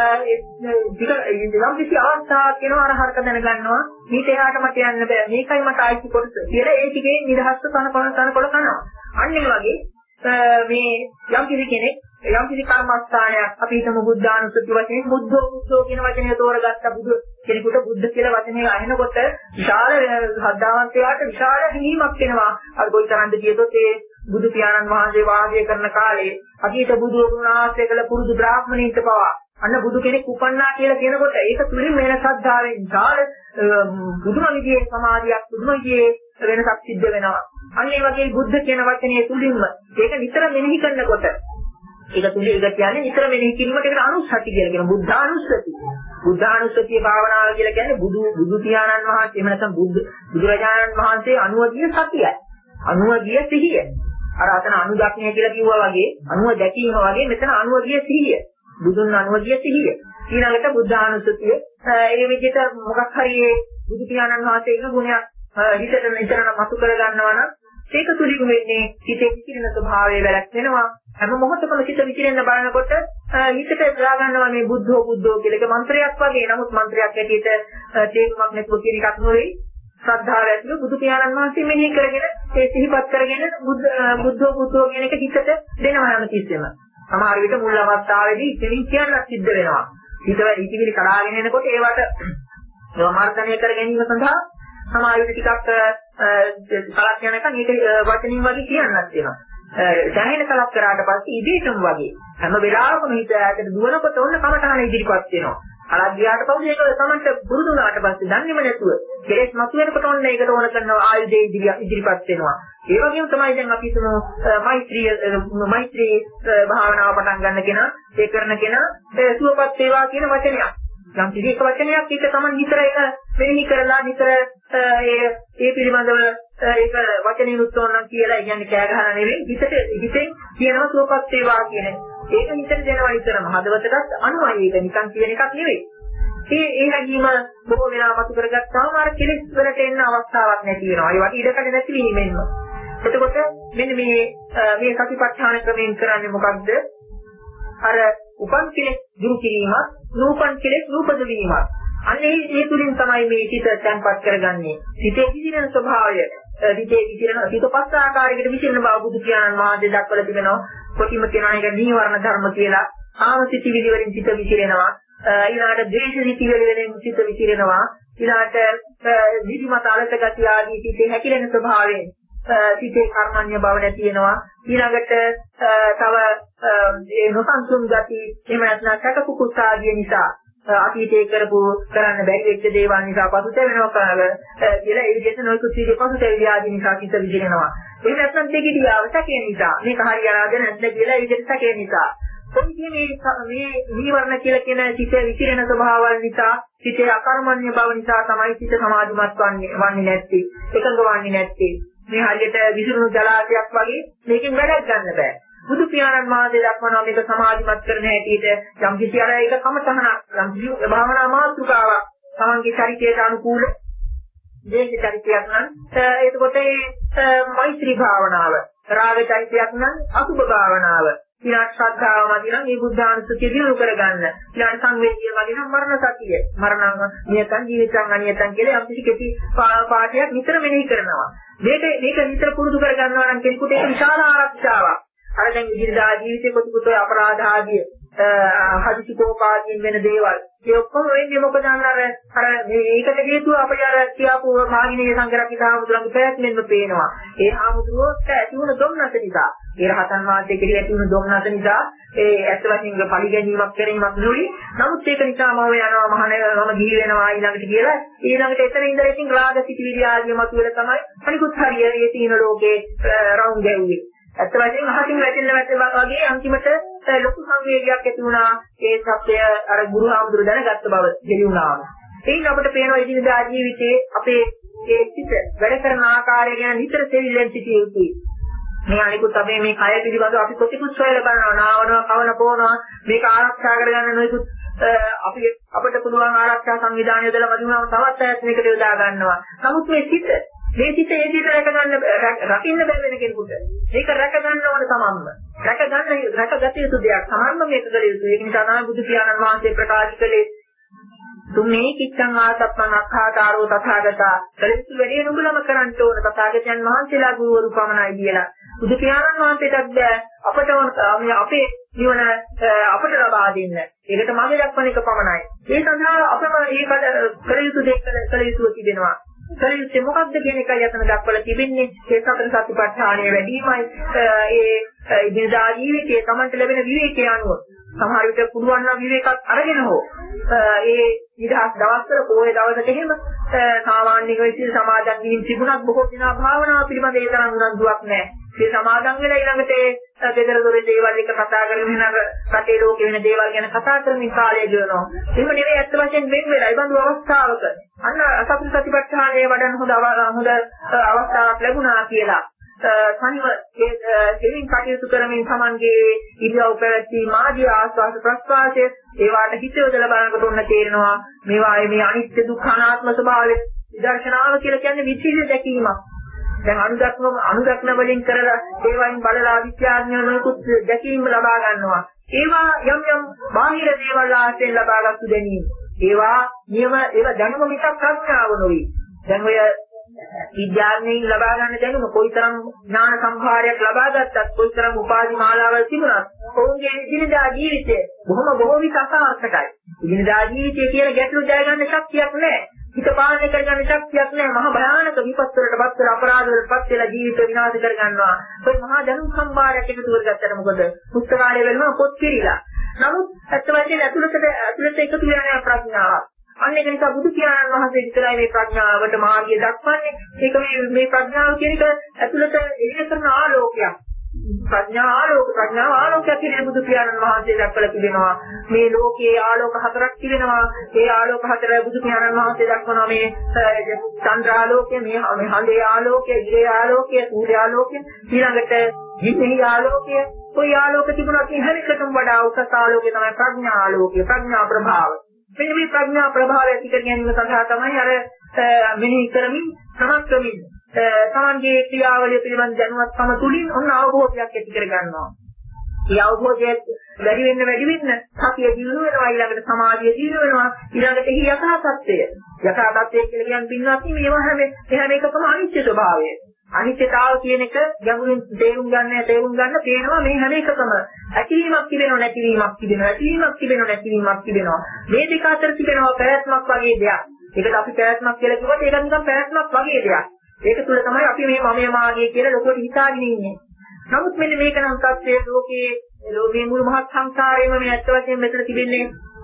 යම් කිසි අවස්ථාවක් වෙනවා අර හරක දැනගන්නවා මේක එහාට මට යන්න බෑ මේකයි මට ආයිති කොටස කියලා ඒ ටිකේ නිදහස්ව තනකොළ තනකොළ කරනවා. අන්න ඒ වගේ මේ යම් කිසි කෙනෙක් යම් කිසි කර්මස්ථානයක් අපි හිතමු බුද්ධානුස්සති වචනේ බුද්ධෝ බුද්ධෝ කියන වචනය තෝරගත්ත බුදු කෙනෙකුට බුද්ධ කියලා වචනේ අහනකොට විශාල ශ්‍රද්ධාවන්තයාට විශාල හිණීමක් වෙනවා. අර කොයිතරම්ද කියතොත් ඒ බුදු පියාණන් වහන්සේ වාසය කරන කාලේ අතීත බුදු වුණාසේ කළ පුරුදු බ්‍රාහ්මණීන්ට පවා අන්න බුදු කෙනෙක් උපන්නා කියලා කියනකොට ඒක තුලින් වෙන ශ්‍රද්ධාවෙන් විශාල බුදුම විදියේ සමාධියක් බුදුම විදියේ වෙනසක් සිද්ධ වෙනවා. අන්න ඒ වගේ බුද්ධ කියන වචනේ තුලින්ම ඒක නිතර මෙනෙහි කරනකොට ඒක තුලින් ඒක කියන්නේ නිතර මෙනෙහි කිරීමට ඒකට අනුස්සති කියලා කියන බුද්ධානුස්සති. බුද්ධානුස්සතිය භාවනාව කියලා කියන්නේ බුදු බුදු පියාණන් වහන්සේ එහෙම නැත්නම් බුදු බුදුරජාණන් වහන්සේ අනුවගිය සතියයි. අනුවගිය සිහිය. අර අතන අනුදක්ෂණය කියලා කිව්වා වගේ අනුව දැකීම වගේ මෙතන අනුවගිය සිහිය. බුදුන් අනුවගිය සිහිය. ඊළඟට බුද්ධානුස්සතිය ඒ විදිහට මොකක් හරි බුදු පියාණන් වහන්සේ ඉන්න ගුණයක් හිතට නිතරම මතු කර ගන්නවා නම් ඒක තුලින් වෙන්නේ හිතේ විසිරෙන ස්වභාවය වැළැක් වෙනවා. හැම මොහොතකම හිත විසිරෙන්න බලනකොට හිතට දරා ගන්නවා මේ බුද්ධෝ බුද්ධෝ කියලා එක මන්ත්‍රයක් වගේ. නමුත් මන්ත්‍රයක් ඇටියට තේරුමක් නැතුව කියන එකක් නෙවෙයි. ශ්‍රද්ධාව ඇතුළු බුදු පියාණන් වහන්සේ මෙනෙහි කරගෙන ඒ සිහිපත් කරගෙන බුද්ධ බුද්ධෝ බුද්ධෝ කියන එක හිතට දෙනවා හැම තිස්සෙම. සමහර විට මුල් අවස්ථාවේදී ඉතින් කියන්නත් සිද්ධ වෙනවා. හිතවල ඉතිවිලි කඩාගෙන එනකොට ඒවට වර්ධනය කර ගැනීම සඳහා සමහර විට ටිකක් කලක් යනකම් ඒක වචනින් වගේ කියන්නත් වෙනවා. දැනෙන කලක් කරාට පස්සේ ඉබේටම වගේ හැම වෙලාවකම හිත ඈතට දුවනකොට ඔන්න කමටහන ඉදිරිපත් වෙනවා. අලක් ගියාට පස්සේ ඒක තමයි පුරුදු වුණාට පස්සේ දන්නේම නැතුව කෙලෙස් මතුවෙනකොට ඔන්න ඒකට ඕන කරන ආයුධය ඉදිරිපත් වෙනවා. ඒ වගේම තමයි දැන් අපි හිතමු මෛත්‍රී මෛත්‍රී භාවනාව පටන් ගන්න කෙනා ඒ කරන කෙනා සුවපත් වේවා කියන වචනයක්. යම් කිසි එක වචනයක් එක තමයි නිතර ඒක මෙනෙහි කරලා නිතර ඒ ඒ පිළිබඳව ඒක වචනේ උත්සෝනනම් කියලා කියන්නේ කෑ ගහන නෙවෙයි හිතට හිතෙන් කියනවා සුවපත් වේවා කියන ඒක හිතට දෙනවා විතරම හදවතටත් අනුවයි ඒක නිකන් කියන එකක් නෙවෙයි. ඒ ඒ හැඟීම බොහෝ වෙලා මතු කරගත්තාම අර කෙලෙස් වලට එන්න අවස්ථාවක් නැති වෙනවා. ඒ වගේ ඉඩකඩ නැති වීමෙන්ම. එතකොට මෙන්න මේ මේ සතිපට්ඨාන ක්‍රමයෙන් කරන්නේ මොකක්ද? අර උපන් කෙලෙස් දුරු කිරීමත් නූපන් කෙලෙස් නූපද වීමත්. අන්නේ මේ තුලින් තමයි මේ සිත තැන්පත් කරගන්නේ. සිතේ විසිරෙන ස්වභාවය සිතේ විසිරෙන සිත පස් ආකාරයකට විසිරෙන බව බුදු පියාණන් වහන්සේ දක්වලා තිබෙනවා. කොටිම කියනවා එක නීවරණ ධර්ම කියලා. ආම සිතිවිලි වලින් සිත විසිරෙනවා. ඊළාට ද්වේෂ සිතිවිලි වලින් සිත විසිරෙනවා. ඊළාට නිදිමත අලස ගතිය ආදී සිතේ හැකිලෙන ස්වභාවයෙන් සිතේ කර්මඤ්ඤ බව නැති වෙනවා. ඊළඟට තව ඒ නොසන්සුන් ගති එහෙම නැත්නම් කටකුකුස් ආදී නිසා අතීතේ කරපු කරන්න බැරි වෙච්ච දේවල් නිසා පසුතැවෙනවා කියලා ඒ විදිහට නොයෙකුත් විදිහේ පසුතැවිලි ආදී නිසා සිත විසිරෙනවා. ඒ නැත්නම් දෙකිඩියාව සැකේ නිසා මේක හරියනවද නැද්ද කියලා ඒ විදිහට සැකේ නිසා කොහොමද මේ මේ නීවරණ කියලා කියන සිත විසිරෙන ස්වභාවයන් නිසා සිතේ අකර්මණ්‍ය බව නිසා තමයි සිත සමාධිමත් වන්නේ වන්නේ නැත්තේ එකඟ වන්නේ නැත්තේ. මේ හරියට විසිරුණු ජලාශයක් වගේ මේකෙන් වැඩක් ගන්න බෑ. බුදු පියාණන් වහන්සේ දක්වනවා මේක සමාධිමත් කරන හැටියට යම් කිසි අර ඒක කමතහන යම් කිසි භාවනා මාතෘකාවක් තමන්ගේ ශරීරයට අනුකූල දේශ චෛත්‍යයක් නම් එතකොට ඒ මෛත්‍රී භාවනාව. රාග චෛත්‍යයක් නම් අසුභ භාවනාව. ඊළඟ ශ්‍රද්ධාව මදි නම් මේ බුද්ධානුස්සතිය දිනු කරගන්න. ඊළඟ සංවේගය මදි නම් මරණ සතිය. මරණං නියතං ජීවිතං අනියතං කියලා අපි කිසි පාඩයක් නිතර මෙනෙහි කරනවා. මේක මේක නිතර පුරුදු කරගන්නවා නම් කෙනෙකුට ඒක විශාල ආරක්ෂාවක්. අර දැන් ඉදිරියදා ජීවිතේ කොටුකුත ඔය අපරාධ ආදිය හදිසි කෝපාදීන් වෙන දේවල් ඒ ඔක්කොම වෙන්නේ මොකද අර අර මේකට හේතුව අපේ අර කියාපු මාගිනේ සංගරක්කිත ආමුදුරන්ගේ ප්‍රයත්නෙන්න පේනවා. ඒ ආමුදුරට ඇති වුණ දුම්නස නිසා ඒ රහතන් වහන්සේ කෙරෙහි ඇති වුණ දුම්නස නිසා ඒ ඇත්ත වශයෙන්ම පරිගැනීමක් කිරීමක් නෙවෙයි. නමුත් ඒක නිසා මම යනවා මහාන මම ගිහි වෙනවා ඊළඟට කියලා ඊළඟට එතන ඉඳලා ඉතින් රාග සිටිවිලි ආදිය මතුවල තමයි අනිකුත් හරිය ඒ තීන ලෝකේ රවුම් ගැව්වේ. ඇත්ත වශයෙන්ම අහකින් වැටෙන්න වැටෙනවා වගේ අන්තිමට ලොකු සංවේගයක් ඇති වුණා. ඒ සත්‍ය අර ගුරු ආමතුරු දැනගත්ත බව දෙවි වුණාම. එයින් අපිට පේනවා ඉදිරියදා ජීවිතයේ අපේ ඒ සිත වැඩ කරන ආකාරය ගැන නිතර තේරිලෙන් සිටිය යුතුයි. මේ අනිකුත් අපේ මේ කය පිළිබඳව අපි කොටිකුත් සොයලා බලනවා, නාවනවා, කවන පොනවා, මේක ආරක්ෂා කරගන්න නොයෙකුත් අපි අපිට පුළුවන් ආරක්ෂා සංවිධානය යොදලා වදිනවා තවත් අයත් මේකට යොදා ගන්නවා. නමුත් මේ සිත මේ සිත ඒ විදිහට රැක ගන්න රකින්න බැහැ වෙන කෙනෙකුට. මේක රැක ගන්න ඕන තමන්ම. රැක ගන්න රැකගත යුතු දෙයක්. තමන්ම මේක කළ යුතුයි. ඒක නිසා තමයි බුදු පියාණන් වහන්සේ ප්‍රකාශ කළේ තුමේ කිච්ඡං ආසප්පං අක්ඛාතාරෝ තථාගතා. කලිතු වැඩි නුඹලම කරන්න ඕන තථාගතයන් වහන්සේලා ගුරුවරු පමණයි කියලා. බුදු පියාණන් වහන්සේටත් බෑ අපට අපේ ජීවන අපට ලබා දෙන්න. ඒකට මගේ දක්වන එක පමණයි. ඒ සඳහා අපම ඒක කළ යුතු දෙයක් කළ යුතු තිබෙනවා. කලියුත්තේ මොකක්ද කියන එකයි අතන දක්වලා තිබෙන්නේ. ඒ සතර සතිපට්ඨානය වැඩිමයි. ඒ ඉදිරියදා ජීවිතයේ Tamanට ලැබෙන විවේකයේ අනුව සමහර විට පුළුවන් නම් විවේකත් අරගෙන හෝ ඒ නිදහස් දවස්වල පොයේ දවසට එහෙම සාමාන්‍ය විදිහට සමාදන් වීම තිබුණත් බොහෝ දිනා භාවනාව පිළිබඳ ඒ තරම් උනන්දුවක් නැහැ. ඒ සමාදන් වෙලා ඊළඟට ඒ දෙදර දොරේ දේවල් එක කතා කරගෙන යන රටේ ලෝකේ වෙන දේවල් ගැන කතා කරමින් කාලය ගෙවනවා. එහෙම නෙවෙයි ඇත්ත වශයෙන් වෙන් වෙලා ඒ බඳු අවස්ථාවක අන්න සතර සතිපට්ඨානයේ වඩන හොඳ හොඳ අවස්ථාවක් ලැබුණා කියලා. තනිව ඒ දෙවින් කටයුතු කරමින් Tamanගේ ඉරියව් පැවැත්වීම ආදී ආස්වාද ප්‍රස්වාසය ඒවාට හිත යොදලා බලනකොට ඔන්න තේරෙනවා මේවායේ මේ අනිත්‍ය දුක්ඛ අනාත්ම ස්වභාවය විදර්ශනාව කියලා කියන්නේ විචිත දැකීමක්. දැන් අනුදක්ම අනුදක්න වලින් කරලා ඒවයින් බලලා විද්‍යාඥයෝනුත් දැකීම ලබා ගන්නවා. ඒවා යම් යම් බාහිර දේවල් ආශ්‍රයෙන් ලබාගත්තු දැනීම. ඒවා නියම ඒවා දැනුම මිසක් ප්‍රඥාව නෙවෙයි. දැන් ඔය විද්‍යාඥයින් ලබා ගන්න දැනුම කොයිතරම් ඥාන සම්භාරයක් ලබා ගත්තත් කොයිතරම් උපාධි මාලාවල් තිබුණත් ඔවුන්ගේ ඉදිරියදා ජීවිතේ බොහොම බොහෝ විට අසාර්ථකයි. ඉදිරියදා ජීවිතය කියන ගැටලු ජය ගන්න ශක්තියක් නැහැ. හිත පාලනය කරගන්න ශක්තියක් නැහැ. මහා භයානක විපත් වලට පත් වෙලා අපරාධ වලට පත් වෙලා ජීවිත විනාශ කර ගන්නවා. ඒ මහා දැනුම් සම්භාරයක් එකතු කරගත්තට මොකද? පුස්තකාලය වෙනවා පොත් පිරීලා. නමුත් ඇත්ත වශයෙන්ම ඇතුළතට ඇතුළත එකතු වෙන ප්‍රඥාවක්. අන්න ඒක නිසා බුදු පියාණන් වහන්සේ විතරයි මේ ප්‍රඥාවට මාර්ගය දක්වන්නේ. ඒක මේ මේ ප්‍රඥාව කියන එක ඇතුළත එළිය කරන ආලෝකයක්. ප්‍රඥා ආලෝක ප්‍රඥාව ආලෝකයක් කියන බුදු පියාණන් වහන්සේ දක්වලා තිබෙනවා. මේ ලෝකයේ ආලෝක හතරක් තිබෙනවා. ඒ ආලෝක හතර බුදු පියාණන් වහන්සේ දක්වනවා මේ චන්ද්‍රාලෝකය, මේ හඳේ ආලෝකය, ඉරේ ආලෝකය, සූර්ය ආලෝකය, ඊළඟට ජීවිතේ ආලෝකය. කොයි ආලෝක තිබුණත් මේ හැම එකටම වඩා උසස් ආලෝකය තමයි ප්‍රඥා ආලෝකය, ප්‍රඥා ප්‍රභාව. මෙන්න මේ ප්‍රඥා ප්‍රභාවය ඇති කර ගැනීම සඳහා තමයි අර මෙහි කරමින් සමස්තමින් තමන්ගේ ක්‍රියාවලිය පිළිබඳ දැනුවත්කම තුලින් ඔන්න අවබෝධයක් ඇති කර ගන්නවා. මේ අවබෝධය වැඩි වෙන්න වැඩි වෙන්න සතිය දිනු වෙනවා, ඊළඟට සමාධිය දිනු වෙනවා, ඊළඟට එහි යථා තත්ත්වය. යථා තත්ත්වය කියලා කියන්නේ පින්වත් මේවා හැම හැම එකකම අනිත්‍ය ස්වභාවය. අනිත්‍යතාව කියන එක ගැඹුරින් තේරුම් ගන්න තේරුම් ගන්න පේනවා මේ හැම එකකම ඇතිවීමක් තිබෙනවා නැතිවීමක් තිබෙනවා ඇතිවීමක් තිබෙනවා නැතිවීමක් තිබෙනවා. මේ දෙක අතර තිබෙනවා පැවැත්මක් වගේ දෙයක්. ඒකට අපි පැවැත්මක් කියලා කිව්වොත් ඒක නිකන් පැවැත්මක් වගේ දෙයක්. ඒක තුල තමයි අපි මේ මමයේ මාගේ කියලා ලොකුට හිතාගෙන ඉන්නේ. නමුත් මෙන්න මේක නම් තත්ත්වයේ ලෝකයේ ලෝකයේ මුළු මහත් සංසාරයේම මේ ඇත්ත වශයෙන් මෙතන තිබෙන්නේ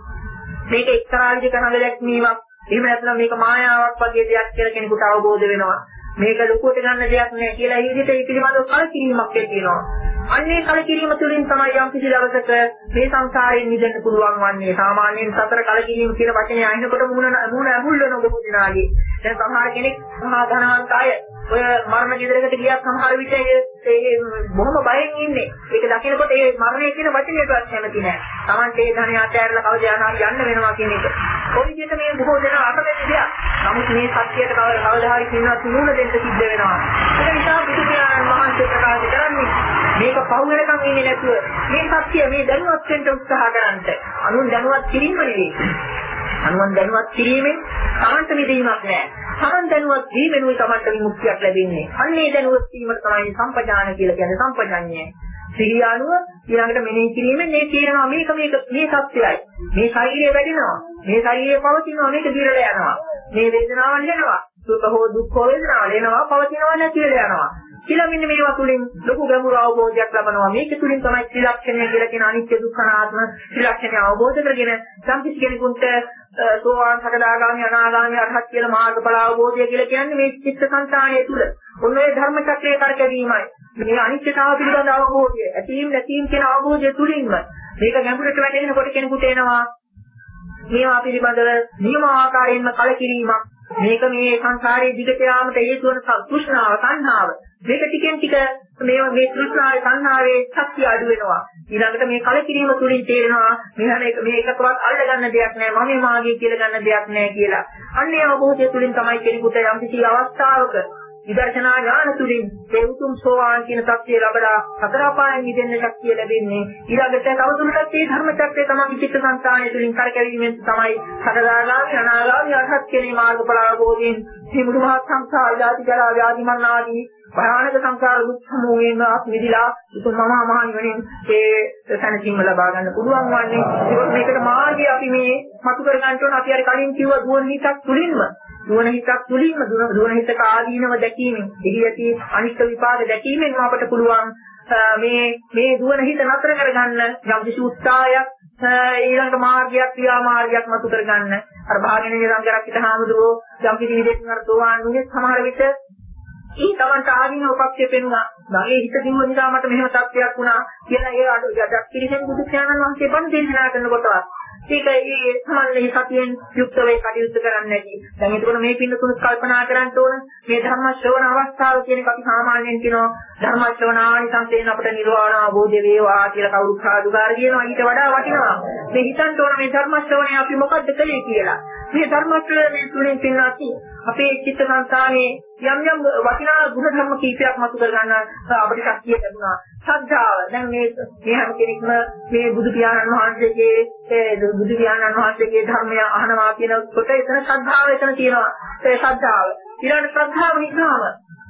මේක එක්තරා විදිහක හඳ දැක්වීමක්. එහෙම නැත්නම් මේක මායාවක් වගේ දෙයක් කියලා කෙනෙකුට අවබෝධ වෙනවා. මේක ලොකුට ගන්න දෙයක් නෑ කියලා ඒ විදිහට ඒ පිළිබඳව කලකිරීමක් ඇති වෙනවා. අන්නේ කලකිරීම තුළින් තමයි යම් කිසි දවසක මේ සංසාරයෙන් මිදෙන්න පුළුවන් වන්නේ. සාමාන්‍යයෙන් සතර කලකිරීම කියන වචනේ අහිනකොට මුණ මුණ ඇහුල් වෙන බොහෝ දිනාගේ. දැන් සමහර කෙනෙක් මහා ධනවන්ත අය ඔය මරණ ගෙදරකට ගියත් සමහර විට ඒ බොහොම බයෙන් ඉන්නේ. ඒක දකිනකොට ඒ මරණය කියන වචනයටවත් කැමති නෑ. Tamante ඒ ධනය අතෑරලා කවද යනවා යන්න වෙනවා කියන එක. ඔය විදිහට මේ බොහෝ දෙනා අකමැති දෙයක්. නමුත් මේ සත්‍යයට කවදා හරි කිනවත් නුන දෙන්න සිද්ධ වෙනවා. ඒ නිසා බුදු පියාණන් වහන්සේ ප්‍රකාශ කරන්නේ මේක පහු වෙනකම් ඉන්නේ නැතුව මේ සත්‍ය මේ දැනුවත් වෙන්න උත්සාහ කරන්න. අනුන් දැනුවත් කිරීම නෙවෙයි. අනුන් දැනුවත් කිරීමෙන් තමන්ට මිදීමක් නැහැ. තමන් දැනුවත් වීමෙනුයි තමන්ට විමුක්තියක් ලැබෙන්නේ. අන්නේ දැනුවත් වීමට තමයි සම්පජාන කියලා කියන්නේ සම්පජඤ්ඤය. සිහියානුව ඊළඟට මෙනෙහි කිරීමෙන් මේ කියනවා මේක මේක මේ සත්‍යයයි. මේ ශරීරය වැඩිනවා. මේ ශරීරය පවතිනවා මේක දිරලා යනවා. මේ වේදනාවන් යනවා. සුඛ හෝ දුක්ඛ වේදනාවල් එනවා පවතිනවා නැති වෙලා යනවා. කියලා මෙන්න මේවා තුලින් ලොකු ගැඹුරු අවබෝධයක් ලබනවා. මේක තුලින් තමයි ත්‍රිලක්ෂණය කියලා කියන අනිත්‍ය දුක්ඛ අනාත්ම ත්‍රිලක්ෂණය අවබෝධ කරගෙන සම්පූර්ණ කෙනෙකුට සෝවාන් සකදාගාමි අනාගාමි අරහත් කියලා මාර්ගඵල අවබෝධය කියලා කියන්නේ මේ චිත්ත සංතානය තුල. ඔන්න ඒ ධර්ම චක්‍රයේ කරකැවීමයි. මේ අනිත්‍යතාව පිළිබඳ අවබෝධය, ඇතීම් නැතීම් කියන අවබෝධය තුලින්ම මේක ගැඹුරට වැටෙනකොට කෙනෙකුට එනවා මේවා පිළිබඳව නියම ආකාරයෙන්ම කලකිරීමක්. මේක මේ සංසාරයේ දිගට යාමට හේතු වන තෘෂ්ණාව, සංහාව. මේක ටිකෙන් ටික මේ මේ තෘෂ්ණාවේ සංහාවේ ශක්තිය අඩු වෙනවා. ඊළඟට මේ කලකිරීම තුලින් තේරෙනවා මේක මේකකවත් අල්ල ගන්න දෙයක් නැහැ, මම මාගේ කියලා ගන්න දෙයක් නැහැ කියලා. අන්නේ අවබෝධය තුලින් තමයි කෙනෙකුට යම් කිසි අවස්ථාවක විදර්ශනා ඥාන තුලින් ඒ උතුම් සෝවාන් කියන තත්ත්වය ලැබලා සතර අපායන් මිදෙන්න ශක්තිය ලැබෙන්නේ. ඊළඟට තවදුරටත් මේ ධර්ම චක්‍රය තමයි චිත්ත සංතානය තුලින් කරකැවීමෙන් තමයි සතරදාගාමී අනාගාමී අරහත් කියන මාර්ගඵල අවබෝධයෙන් මේ මුළු මහත් සංසාර ජාති ජරා ව්‍යාධි මරණ ආදී භයානක සංසාර දුක් සමූහයෙන් මිදලා උතුම් මහා මහා නිවනින් ඒ තනකින්ම ලබා ගන්න පුළුවන් වන්නේ. ඒක මේකට මාර්ගය අපි මේ මතු කර ගන්න ඕන. අපි අර කලින් කිව්ව දුවන් හිතක් තුලින්ම දුවන හිතක් තුලින්ම දුවන හිතක ආදීනව දැකීමෙන් එහි ඇති අනිත්‍ය විපාක දැකීමෙන් අපට පුළුවන් මේ මේ දුවන හිත නතර කරගන්න යම් කිසි උත්සාහයක් ඊළඟ මාර්ගයක් ක්‍රියා මාර්ගයක් මතු කරගන්න. අර භාගිනේ නිරංගරක්කිට හාමුදුරුවෝ යම් කිසි විදිහකින් අර සෝවාන්ුනේ සමහර විට ඊ තමන්ට ආදීන උපක්ෂේ පෙන්වනවා. මගේ හිත දිනුව නිසා මට මෙහෙම තත්ත්වයක් වුණා කියලා ඒ අඩු යටක් පිළිසෙන් බුදු ඥානන් වහන්සේ බණ දේශනා කරනකොට ඒක ඒ සමන්ලේ සතියෙන් යුක්ත වේ කටයුතු කරන්නේ නැති. දැන් ඒකෝන මේ පින්න තුනක් කල්පනා කරන්න ඕන. මේ ධර්ම ශ්‍රවණ අවස්ථාව කියන එක අපි සාමාන්‍යයෙන් කියනවා ධර්ම ශ්‍රවණ ආනිසංසයෙන් අපිට නිර්වාණ අවබෝධය වේවා කියලා කවුරුත් සාදුකාර කියනවා. ඊට වඩා වටිනවා මේ හිතන්න ඕන මේ ධර්ම ශ්‍රවණය අපි මොකද්ද කළේ කියලා. මේ ධර්ම ශ්‍රවණය තුලින් පින්නත් අපේ චිත්ත සංස්කාරයේ යම් යම් වටිනා ගුණ ධර්ම කීපයක් මතු කර ගන්න අපිට ශක්තිය ලැබුණා. ශ්‍රද්ධාව. දැන් මේ මේ හැම කෙනෙක්ම මේ බුදු පියාණන් වහන්සේගේ ඒ බුදු පියාණන් වහන්සේගේ ධර්මය අහනවා කියන කොට එතන ශ්‍රද්ධාව එතන තියෙනවා. ඒ ශ්‍රද්ධාව. ඊළඟ ශ්‍රද්ධාව නිසාම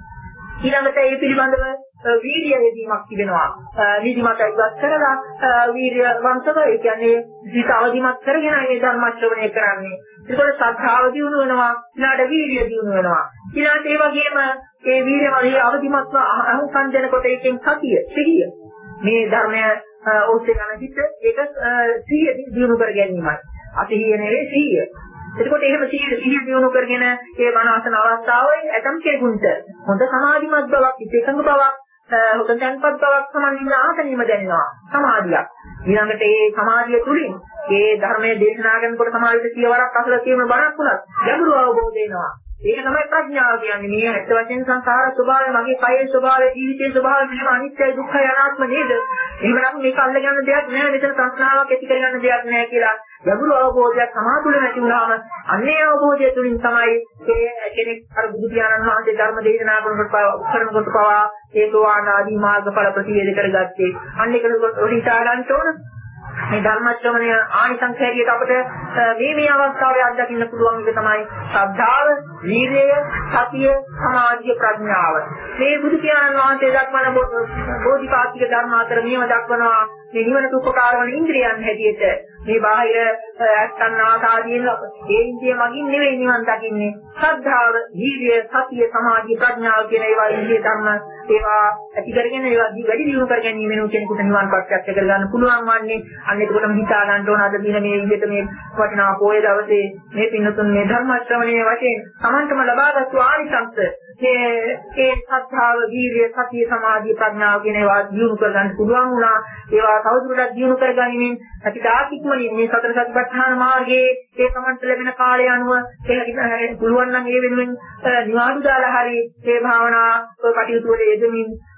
ඊළඟට ඒ පිළිබඳව වීර්යය යෙදීමක් තිබෙනවා. නිදිමත ඉවත් කරලා වීර්ය වංශව ඒ කියන්නේ හිත අවදිමත් කරගෙන මේ ධර්ම ශ්‍රවණය කරන්නේ. ඒකවල ශ්‍රද්ධාව දියුණු වෙනවා. ඊළඟට වීර්යය දියුණු වෙනවා. ඊළඟට ඒ වගේම ඒ වීර්ය වලින් අවදිමත්ව අනුසන් දෙනකොට ඒකෙන් සතිය, සිහිය මේ ධර්මය ඔස්සේ යන හිත ඒක සිහිය දියුණු කර ගැනීමයි. අතිහිය නෙවෙයි සිහිය. එතකොට එහෙම සිහිය සිහිය දියුණු කරගෙන ඒ මනසන අවස්ථාවේ ඇතම් කෙනෙකුට හොඳ සමාධිමත් බවක්, එකඟ බවක්, හොඳ තැන්පත් බවක් සමන්විත ආතනියම දැනෙනවා. සමාධියක්. ඊළඟට ඒ සමාධිය තුලින් ඒ ධර්මයේ දේශනා කරනකොට සමාධියට සියවරක් අසල තියෙන බණක් උනත් ගැඹුරු අවබෝධ වෙනවා. ඒක තමයි ප්‍රඥාව කියන්නේ. මේ ඇත්ත වශයෙන් සංසාර ස්වභාවය, මගේ කයේ ස්වභාවය, ජීවිතයේ ස්වභාවය මෙහෙම අනිත්‍යයි දුක්ඛයි අනාත්ම නේද? එහෙමනම් මේක අල්ලගන්න දෙයක් නෑ, මෙතන සංස්නාවක් ඇති කරගන්න දෙයක් නෑ කියලා ගැඹුරු අවබෝධයක් සමාතුල නැති වුණාම අන්නේ අවබෝධය තුළින් තමයි ඒ කෙනෙක් අර බුදු පියාණන් වහන්සේ ධර්ම දේශනා කරනකොට කරනකොට පවා ඒ සෝවාන් ආදී මාර්ගඵල ප්‍රතිවේද කරගත්තේ. අන්න ඒකට හිතා ගන්න ඕන. මේ ධර්ම ශ්‍රවණය ආනිසංස හැටියට අපිට මේ මේ අවස්ථාවේ අත්දකින්න පුළුවන් එක තමයි ශ්‍රද්ධාව, වීර්යය, සතිය, සමාධිය, ප්‍රඥාව. මේ බුදු පියාණන් වහන්සේ දක්වන බෝධිපාක්ෂික ධර්ම අතර මේව දක්වනවා මේ නිවනට උපකාර වන ඉන්ද්‍රියන් හැටියට. මේ බාහිර අස්තන්නාස ආදීන ඒ ඉන්ද්‍රිය මගින් නෙවෙයි නිවන් දකින්නේ. ශ්‍රද්ධාව, වීර්යය, සතිය, සමාධිය, ප්‍රඥාව කියන ඒවා ඉන්ද්‍රිය ධර්ම ඒවා ඇති කරගෙන ඒවා වැඩි දියුණු කර ගැනීම වෙනුවෙන් කෙනෙකුට නිවන් ප්‍රත්‍යක්ෂ කර ගන්න පුළුවන් වන්නේ. අන්න ඒකටම හිතා ගන්න ඕන අද දින මේ විදිහට මේ වටිනා පොයේ දවසේ මේ පින්නතුන් මේ ධර්ම ශ්‍රවණයේ වශයෙන් Tamanටම ලබාගත්තු ආනිසංස මේ ඒ ශ්‍රද්ධාව, වීර්යය, සතිය, සමාධිය, ප්‍රඥාව කියන ඒවා දියුණු කර ගන්න පුළුවන් වුණා. ඒවා තවදුරටත් දියුණු කර ගැනීමෙන් අතිදාකික්මනින් මේ සතර සතිපට්ඨාන මාර්ගයේ ඒ Tamanට ලැබෙන කාලය අනුව ඒ පුළුවන් නම් ඒ වෙනුවෙන් නිවාඩු දාලා හරි මේ භාවනා කටයුතු වල යෙදෙමින්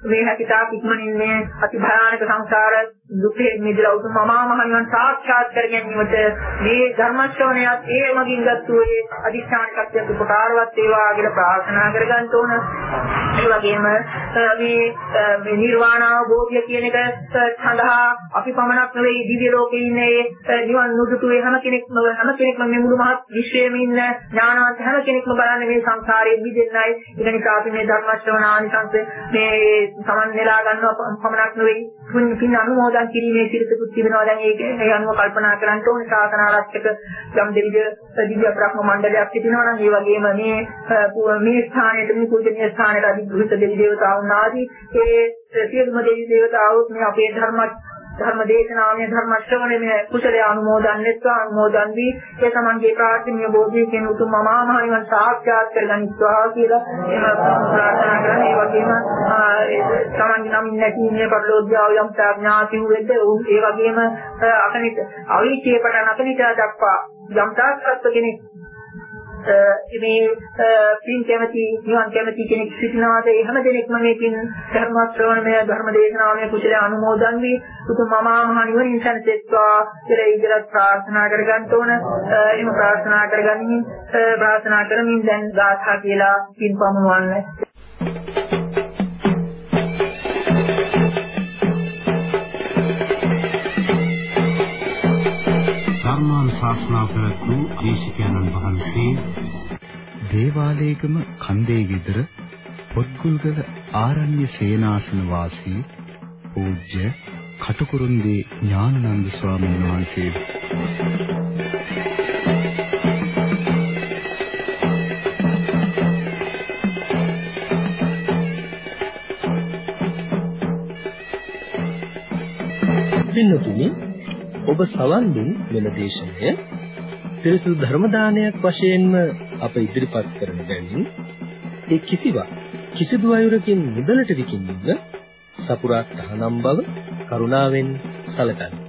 මේ හැකිතා ඉක්මනින් මේ අති භයානක සංසාර දුකේ මිදලා උතුම් මහා මහණන් සාක්ෂාත් කර ගැනීමට මේ ධර්ම ශ්‍රවණයත් ඒ මගින් ගත්තු ඒ අධිෂ්ඨාන ශක්තිය උපකාරවත් වේවා කියලා ප්‍රාර්ථනා කරගන්න ඕන. ඒ වගේම මේ නිර්වාණ අවබෝධය කියන එක සඳහා අපි පමණක් නෙවෙයි දිව්‍ය ලෝකේ ඉන්නේ නිවන් නුදුටු හැම කෙනෙක්ම හැම කෙනෙක්ම මේ මුළු මහත් විශ්වයේම ඉන්න ඥානවත් හැම කෙනෙක්ම බලන්නේ මේ සංසාරයේ මිදෙන්නයි. ඒ නිසා අපි මේ ධර්ම ශ්‍රවණ ආනිසංස මේ සමන් නෙලා ගන්නවා පමණක් නෙවෙයි පුණ්‍ය පින් අනුමෝදන් කිරීමේ සිරිතකුත් තිබෙනවා. දැන් ඒක ඒ අනුව කල්පනා කරන්න ඕනේ. ශාසන ආරක්ෂක යම් දෙවිද දිව්‍ය බ්‍රහ්ම මණ්ඩලයක් සිටිනවා නම් ඒ වගේම මේ මේ ස්ථානයේ මේ පූජනීය ස්ථානයේ අධිග්‍රහිත දෙවි දේවතාවුන් ආදී ඒ සියලුම දෙවි දේවතාවුත් මේ අපේ ධර්ම ධර්ම දේශනාවේ ධර්ම ශ්‍රවණයේ කුසලයේ අනුමෝදන් වෙත්වා අනුමෝදන් වී ඒ තමන්ගේ ප්‍රාර්ථනීය බෝධියකින් උතුම් මහා මහිමන් සාක්ෂාත් කරගනිත්වා කියලා එහෙම ප්‍රාර්ථනා කරන. ඒ වගේම තමන්ගේ නම් නැති මේ පරිලෝකීය යම් ඥාති වෙද්ද ඒ වගේම අකනිට අවීචයේ පටන් අකනිට දක්වා යම් තාක්ෂත් කෙනෙක් මේ පින් කැමැති නිවන් කැමැති කෙනෙක් සිටිනවාද ඒ හැම දෙනෙක්ම මේ පින් ධර්ම ශ්‍රවණමය ධර්ම දේශනාවමය කුසලයේ අනුමෝදන් වී උතුම් මහා මහ නිවනින් සැනසෙත්වා කියලා ඉදිරියට ප්‍රාර්ථනා කරගන්න ඕන. එහෙම ප්‍රාර්ථනා කරගනිමින් ප්‍රාර්ථනා කරමින් දැන් ගාථා කියලා පින් පමුණවන්න. ධර්මානුශාසනා කරපු දේශිකානන් වහන්සේ දේවාලේගම කන්දේ විතර පොත්ගුල්ගල ආරණ්‍ය සේනාසන වාසී පූජ්‍ය කටුකුරුන්දී ඥානানন্দ ස්වාමීන් වහන්සේ. පින්නතුනි ඔබ සවන් දුන් මෙම දේශනය පිරිසුදු ධර්ම දානයක් වශයෙන්ම අප ඉදිරිපත් කරන බැවින් ඒ කිසිවක් කිසිදු අයුරකින් මුදලට විකිණීම සපුරා තහනම් බව කරුණාවෙන් සැලකන්න.